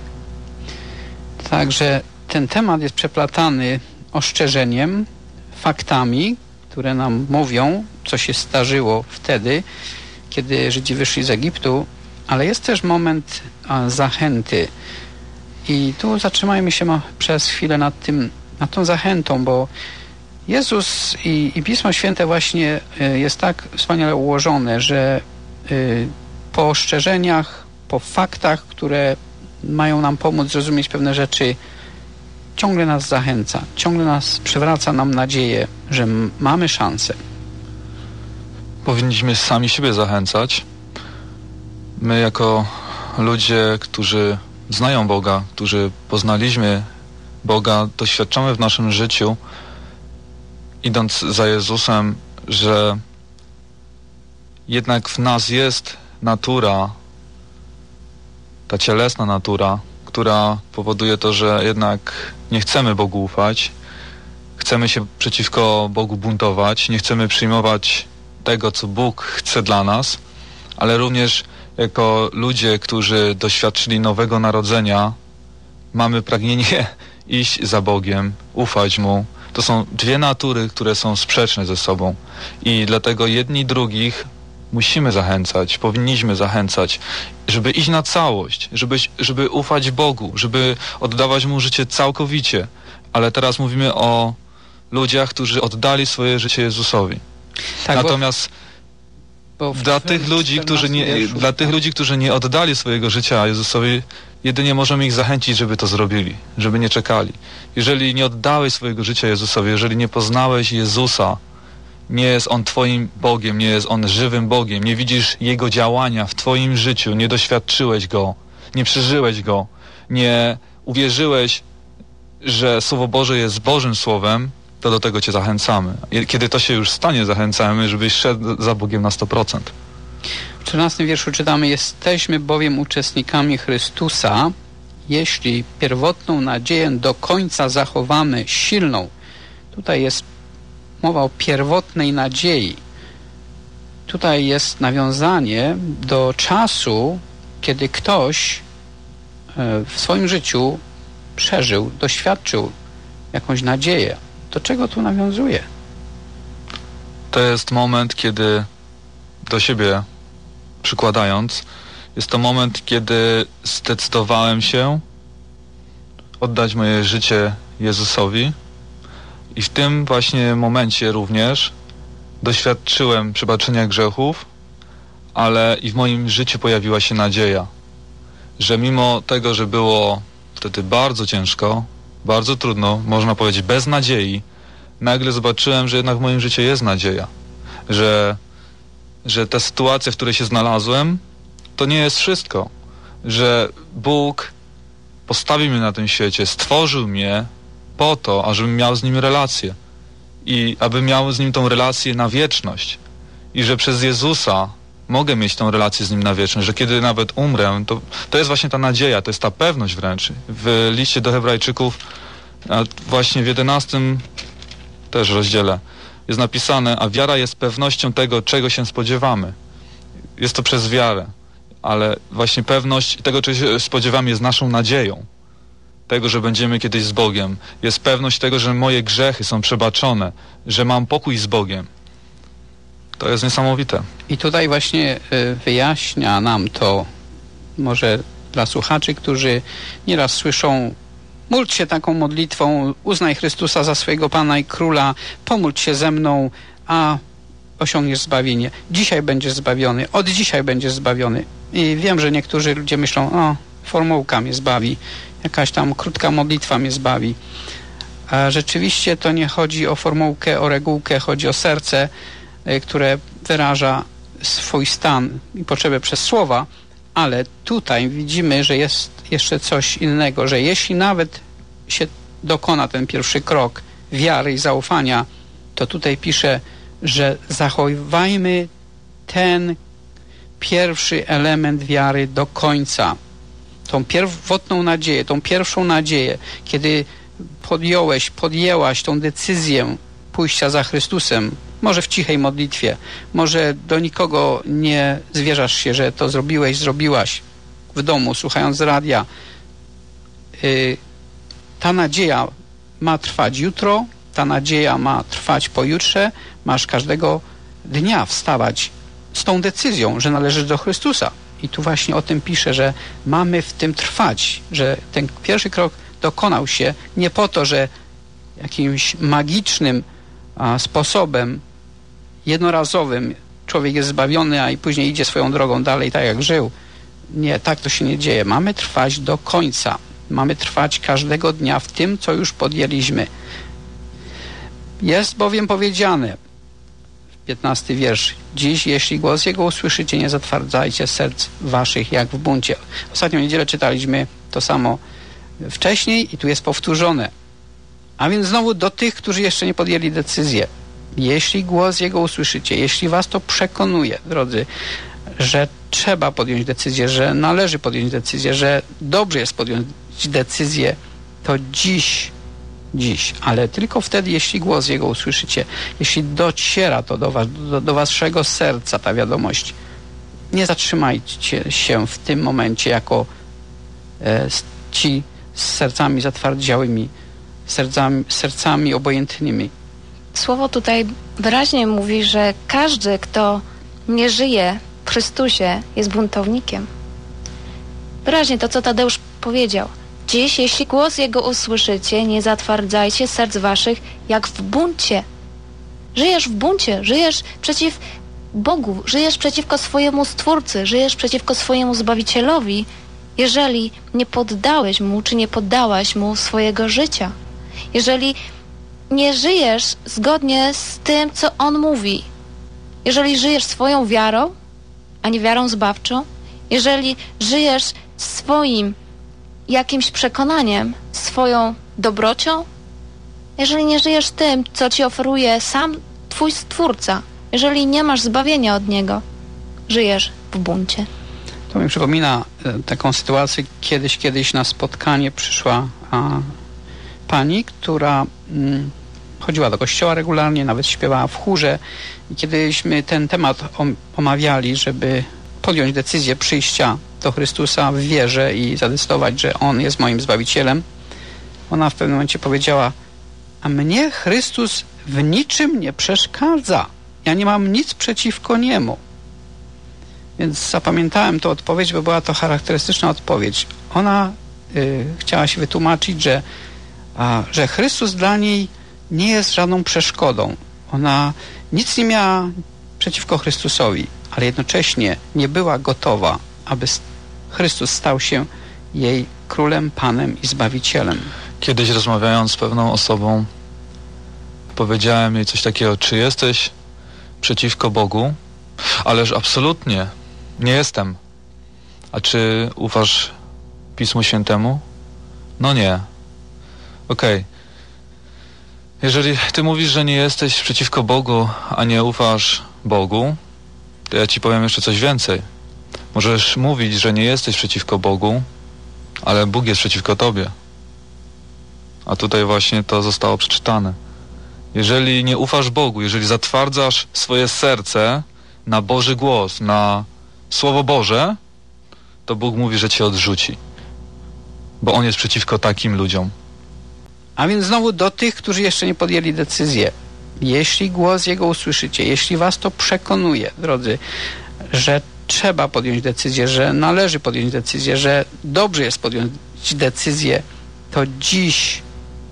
Speaker 3: Także ten temat jest przeplatany ostrzeżeniem, faktami, które nam mówią, co się zdarzyło wtedy, kiedy Żydzi wyszli z Egiptu, ale jest też moment zachęty. I tu zatrzymajmy się przez chwilę nad tą zachętą, bo Jezus i Pismo Święte właśnie jest tak wspaniale ułożone, że po ostrzeżeniach, po faktach, które mają nam pomóc zrozumieć pewne rzeczy, ciągle nas zachęca, ciągle nas przywraca nam nadzieję, że mamy szansę.
Speaker 21: Powinniśmy sami siebie zachęcać. My jako ludzie, którzy znają Boga, którzy poznaliśmy Boga, doświadczamy w naszym życiu, idąc za Jezusem, że jednak w nas jest natura, ta cielesna natura, która powoduje to, że jednak nie chcemy Bogu ufać, chcemy się przeciwko Bogu buntować, nie chcemy przyjmować tego, co Bóg chce dla nas, ale również jako ludzie, którzy doświadczyli nowego narodzenia, mamy pragnienie iść za Bogiem, ufać Mu. To są dwie natury, które są sprzeczne ze sobą i dlatego jedni drugich musimy zachęcać, powinniśmy zachęcać, żeby iść na całość, żeby ufać Bogu, żeby oddawać Mu życie całkowicie. Ale teraz mówimy o ludziach, którzy oddali swoje życie Jezusowi. Tak, natomiast dla tych ludzi, którzy nie oddali swojego życia Jezusowi, jedynie możemy ich zachęcić, żeby to zrobili, żeby nie czekali. Jeżeli nie oddałeś swojego życia Jezusowi, jeżeli nie poznałeś Jezusa, nie jest On twoim Bogiem, nie jest On żywym Bogiem, nie widzisz Jego działania w twoim życiu, nie doświadczyłeś Go, nie przeżyłeś Go, nie uwierzyłeś, że Słowo Boże jest Bożym Słowem, to do tego cię zachęcamy. Kiedy to się już stanie, zachęcamy, żebyś szedł za Bogiem na 100%.
Speaker 3: W 14 wierszu czytamy: jesteśmy bowiem uczestnikami Chrystusa, jeśli pierwotną nadzieję do końca zachowamy silną. Tutaj jest mowa o pierwotnej nadziei. Tutaj jest nawiązanie do czasu, kiedy ktoś w swoim życiu przeżył, doświadczył jakąś nadzieję. Do czego tu nawiązuje?
Speaker 21: To jest moment, kiedy do siebie przykładając, jest to moment, kiedy zdecydowałem się oddać moje życie Jezusowi i w tym właśnie momencie również doświadczyłem przebaczenia grzechów, ale i w moim życiu pojawiła się nadzieja, że mimo tego, że było wtedy bardzo ciężko, bardzo trudno, można powiedzieć bez nadziei, nagle zobaczyłem, że jednak w moim życiu jest nadzieja, że ta sytuacja, w której się znalazłem, to nie jest wszystko, że Bóg postawił mnie na tym świecie, stworzył mnie po to, ażebym miał z Nim relację i aby miał z Nim tą relację na wieczność i że przez Jezusa mogę mieć tą relację z Nim na wieczność, że kiedy nawet umrę, to jest właśnie ta nadzieja, to jest ta pewność wręcz. W liście do Hebrajczyków, właśnie w 11 też rozdziale jest napisane: a wiara jest pewnością tego, czego się spodziewamy. Jest to przez wiarę, ale właśnie pewność tego, czego się spodziewamy, jest naszą nadzieją. Tego, że będziemy kiedyś z Bogiem. Jest pewność tego, że moje grzechy są przebaczone, że mam pokój z Bogiem. To jest niesamowite.
Speaker 3: I tutaj właśnie wyjaśnia nam to, może dla słuchaczy, którzy nieraz słyszą: módl się taką modlitwą, uznaj Chrystusa za swojego Pana i Króla, pomódl się ze mną, a osiągniesz zbawienie. Dzisiaj będziesz zbawiony, od dzisiaj będziesz zbawiony. I wiem, że niektórzy ludzie myślą: o, formułka mnie zbawi, jakaś tam krótka modlitwa mnie zbawi. A rzeczywiście to nie chodzi o formułkę, o regułkę, chodzi o serce, które wyraża swój stan i potrzebę przez słowa, ale tutaj widzimy, że jest jeszcze coś innego, że jeśli nawet się dokona ten pierwszy krok wiary i zaufania, to tutaj pisze, że zachowajmy ten pierwszy element wiary do końca. Tą pierwotną nadzieję, tą pierwszą nadzieję, kiedy podjęłaś tą decyzję pójścia za Chrystusem, może w cichej modlitwie, może do nikogo nie zwierzasz się, że to zrobiłaś w domu, słuchając radia. Ta nadzieja ma trwać jutro, ta nadzieja ma trwać pojutrze, masz każdego dnia wstawać z tą decyzją, że należysz do Chrystusa. I tu właśnie o tym pisze, że mamy w tym trwać, że ten pierwszy krok dokonał się nie po to, że jakimś magicznym sposobem jednorazowym człowiek jest zbawiony, a i później idzie swoją drogą dalej tak jak żył. Nie, tak to się nie dzieje. Mamy trwać do końca. Mamy trwać każdego dnia w tym, co już podjęliśmy. Jest bowiem powiedziane, 15 wiersz: dziś, jeśli głos Jego usłyszycie, nie zatwardzajcie serc waszych jak w buncie. Ostatnią niedzielę czytaliśmy to samo wcześniej i tu jest powtórzone. A więc znowu do tych, którzy jeszcze nie podjęli decyzję. Jeśli głos Jego usłyszycie, jeśli was to przekonuje, drodzy, że trzeba podjąć decyzję, że należy podjąć decyzję, że dobrze jest podjąć decyzję, to dziś, ale tylko wtedy, jeśli głos Jego usłyszycie, jeśli dociera to do waszego serca ta wiadomość, nie zatrzymajcie się w tym momencie jako ci z sercami zatwardziałymi, sercami obojętnymi.
Speaker 20: Słowo tutaj wyraźnie mówi, że każdy, kto nie żyje w Chrystusie, jest buntownikiem. Wyraźnie to, co Tadeusz powiedział. Dziś, jeśli głos Jego usłyszycie, nie zatwardzajcie serc waszych jak w buncie. Żyjesz w buncie, żyjesz przeciw Bogu, żyjesz przeciwko swojemu Stwórcy, żyjesz przeciwko swojemu Zbawicielowi. jeżeli nie poddałeś Mu, czy nie poddałaś Mu swojego życia, jeżeli nie żyjesz zgodnie z tym, co On mówi, jeżeli żyjesz swoją wiarą, a nie wiarą zbawczą, jeżeli żyjesz swoim jakimś przekonaniem, swoją dobrocią, jeżeli nie żyjesz tym, co Ci oferuje sam Twój Stwórca, jeżeli nie masz zbawienia od Niego, żyjesz w buncie.
Speaker 3: To mi przypomina taką sytuację, kiedyś na spotkanie przyszła pani, która chodziła do kościoła regularnie, nawet śpiewała w chórze i kiedyśmy ten temat omawiali, żeby podjąć decyzję przyjścia do Chrystusa w wierze i zadecydować, że On jest moim Zbawicielem, ona w pewnym momencie powiedziała: a mnie Chrystus w niczym nie przeszkadza. Ja nie mam nic przeciwko Niemu. Więc zapamiętałem tę odpowiedź, bo była to charakterystyczna odpowiedź. Ona chciała się wytłumaczyć, że Chrystus dla niej nie jest żadną przeszkodą. Ona nic nie miała przeciwko Chrystusowi, ale jednocześnie nie była gotowa, aby Chrystus stał się jej królem, panem i zbawicielem.
Speaker 21: Kiedyś rozmawiając z pewną osobą, powiedziałem jej coś takiego: czy jesteś przeciwko Bogu? Ależ absolutnie nie jestem. A czy ufasz Pismu Świętemu? No nie. Okej. Jeżeli ty mówisz, że nie jesteś przeciwko Bogu, a nie ufasz Bogu, to ja ci powiem jeszcze coś więcej. Możesz mówić, że nie jesteś przeciwko Bogu, ale Bóg jest przeciwko tobie. A tutaj właśnie to zostało przeczytane. Jeżeli nie ufasz Bogu, jeżeli zatwardzasz swoje serce na Boży głos, na Słowo Boże, to Bóg mówi, że cię odrzuci. Bo On jest przeciwko takim ludziom.
Speaker 3: A więc znowu do tych, którzy jeszcze nie podjęli decyzji. Jeśli głos Jego usłyszycie, jeśli was to przekonuje, drodzy, że trzeba podjąć decyzję, że należy podjąć decyzję, że dobrze jest podjąć decyzję, to dziś.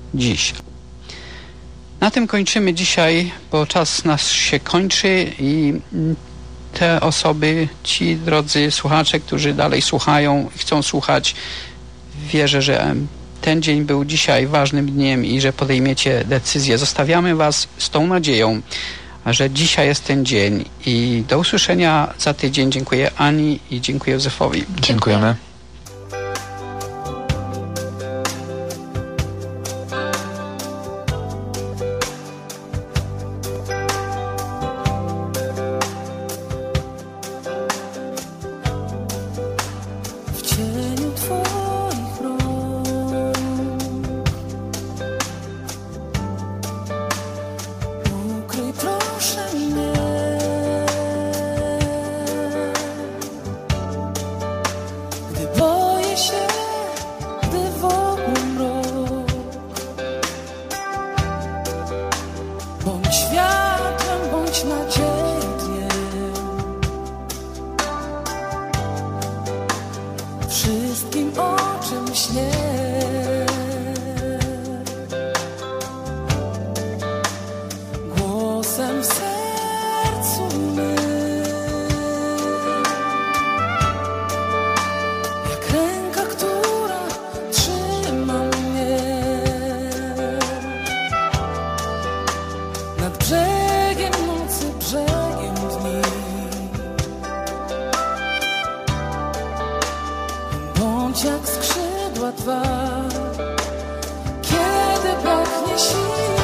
Speaker 3: Na tym kończymy dzisiaj, bo czas nas się kończy i te osoby, ci drodzy słuchacze, którzy dalej słuchają i chcą słuchać, wierzę, że ten dzień był dzisiaj ważnym dniem i że podejmiecie decyzję. Zostawiamy was z tą nadzieją, że dzisiaj jest ten dzień i do usłyszenia za tydzień. Dziękuję Ani i dziękuję Józefowi.
Speaker 21: Dziękujemy.
Speaker 1: Wszystkim, o czym śnię, głosem w sercu mym, jak ręka, która trzyma mnie nad brzegiem nocy, brzegiem dni. Bądź jak skrzydła Twa, kiedy braknie sił.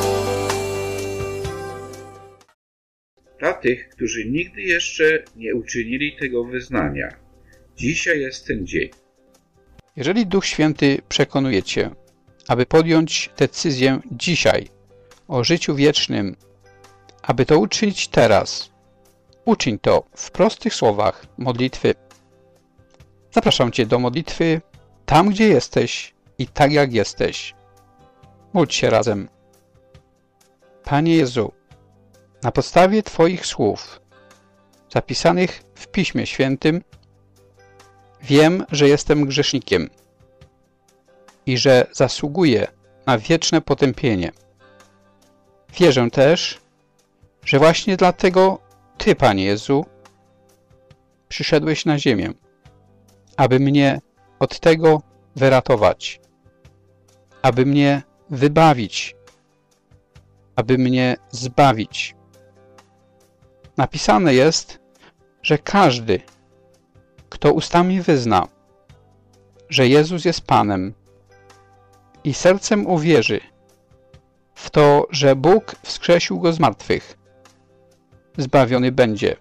Speaker 5: Dla tych, którzy nigdy jeszcze nie uczynili tego wyznania, dzisiaj jest ten dzień.
Speaker 3: Jeżeli Duch Święty przekonuje cię, aby podjąć decyzję dzisiaj o życiu wiecznym, aby to uczynić teraz, uczyń to w prostych słowach modlitwy. Zapraszam cię do modlitwy tam, gdzie jesteś i tak, jak jesteś. Módl się razem. Panie Jezu, na podstawie Twoich słów zapisanych w Piśmie Świętym wiem, że jestem grzesznikiem i że zasługuję na wieczne potępienie. Wierzę też, że właśnie dlatego Ty, Panie Jezu, przyszedłeś na ziemię, aby mnie od tego wyratować, aby mnie wybawić, aby mnie zbawić. Napisane jest, że każdy, kto ustami wyzna, że Jezus jest Panem i sercem uwierzy w to, że Bóg wskrzesił Go z martwych, zbawiony będzie,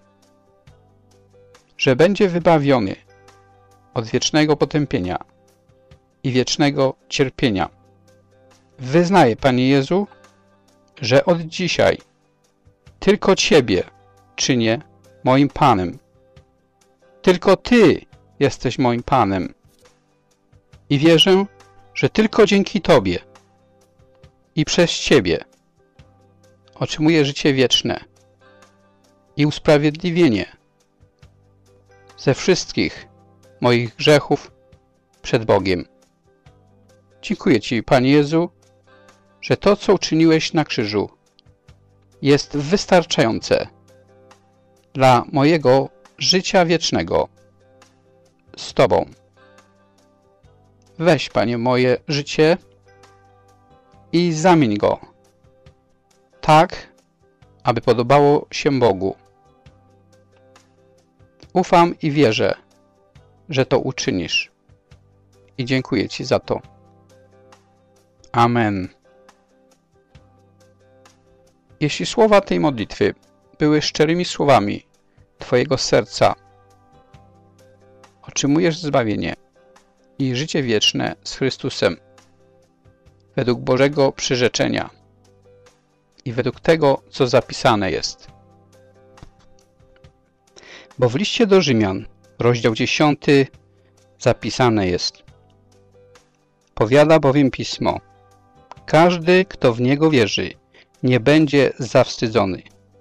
Speaker 3: że będzie wybawiony od wiecznego potępienia i wiecznego cierpienia. Wyznaję, Panie Jezu, że od dzisiaj tylko Ciebie czynię moim Panem. Tylko Ty jesteś moim Panem. I wierzę, że tylko dzięki Tobie i przez Ciebie otrzymuję życie wieczne i usprawiedliwienie ze wszystkich moich grzechów przed Bogiem. Dziękuję Ci, Panie Jezu, że to, co uczyniłeś na krzyżu, jest wystarczające dla mojego życia wiecznego z Tobą. Weź, Panie, moje życie i zamień go tak, aby podobało się Bogu. Ufam i wierzę, że to uczynisz. I dziękuję Ci za to. Amen. Jeśli słowa tej modlitwy były szczerymi słowami Twojego serca, otrzymujesz zbawienie i życie wieczne z Chrystusem według Bożego przyrzeczenia i według tego, co zapisane jest. Bo w liście do Rzymian, rozdział 10, zapisane jest: powiada bowiem Pismo, każdy, kto w Niego wierzy, nie będzie zawstydzony.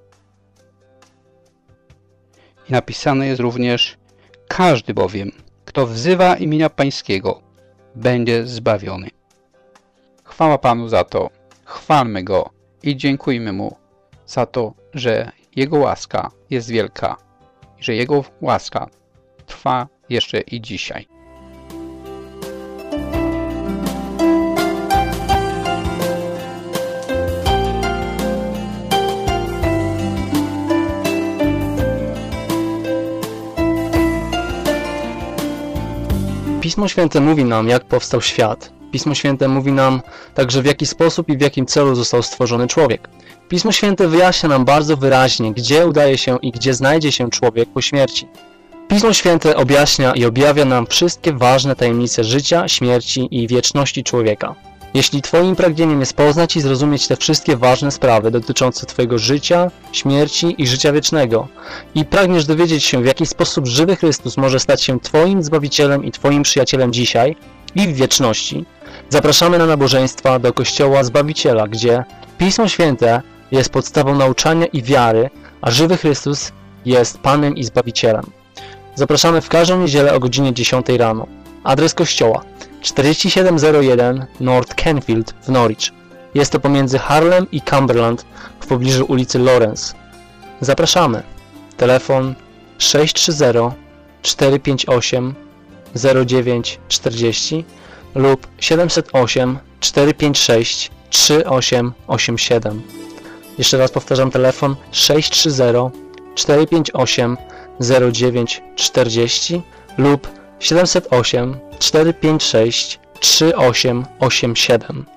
Speaker 3: I napisane jest również: każdy bowiem, kto wzywa imienia Pańskiego, będzie zbawiony. Chwała Panu za to, chwalmy Go i dziękujmy Mu za to, że Jego łaska jest wielka i że Jego łaska trwa jeszcze i dzisiaj.
Speaker 7: Pismo Święte mówi nam, jak powstał świat. Pismo Święte mówi nam także, w jaki sposób i w jakim celu został stworzony człowiek. Pismo Święte wyjaśnia nam bardzo wyraźnie, gdzie udaje się i gdzie znajdzie się człowiek po śmierci. Pismo Święte objaśnia i objawia nam wszystkie ważne tajemnice życia, śmierci i wieczności człowieka. Jeśli Twoim pragnieniem jest poznać i zrozumieć te wszystkie ważne sprawy dotyczące Twojego życia, śmierci i życia wiecznego i pragniesz dowiedzieć się, w jaki sposób żywy Chrystus może stać się Twoim Zbawicielem i Twoim przyjacielem dzisiaj i w wieczności, zapraszamy na nabożeństwa do Kościoła Zbawiciela, gdzie Pismo Święte jest podstawą nauczania i wiary, a żywy Chrystus jest Panem i Zbawicielem. Zapraszamy w każdą niedzielę o godzinie 10 rano. Adres kościoła: 4701 North Kenfield w Norwich. Jest to pomiędzy Harlem i Cumberland w pobliżu ulicy Lawrence. Zapraszamy. Telefon 630 458 0940 lub 708 456 3887. Jeszcze raz powtarzam, telefon 630 458 0940 lub 708 456 3887.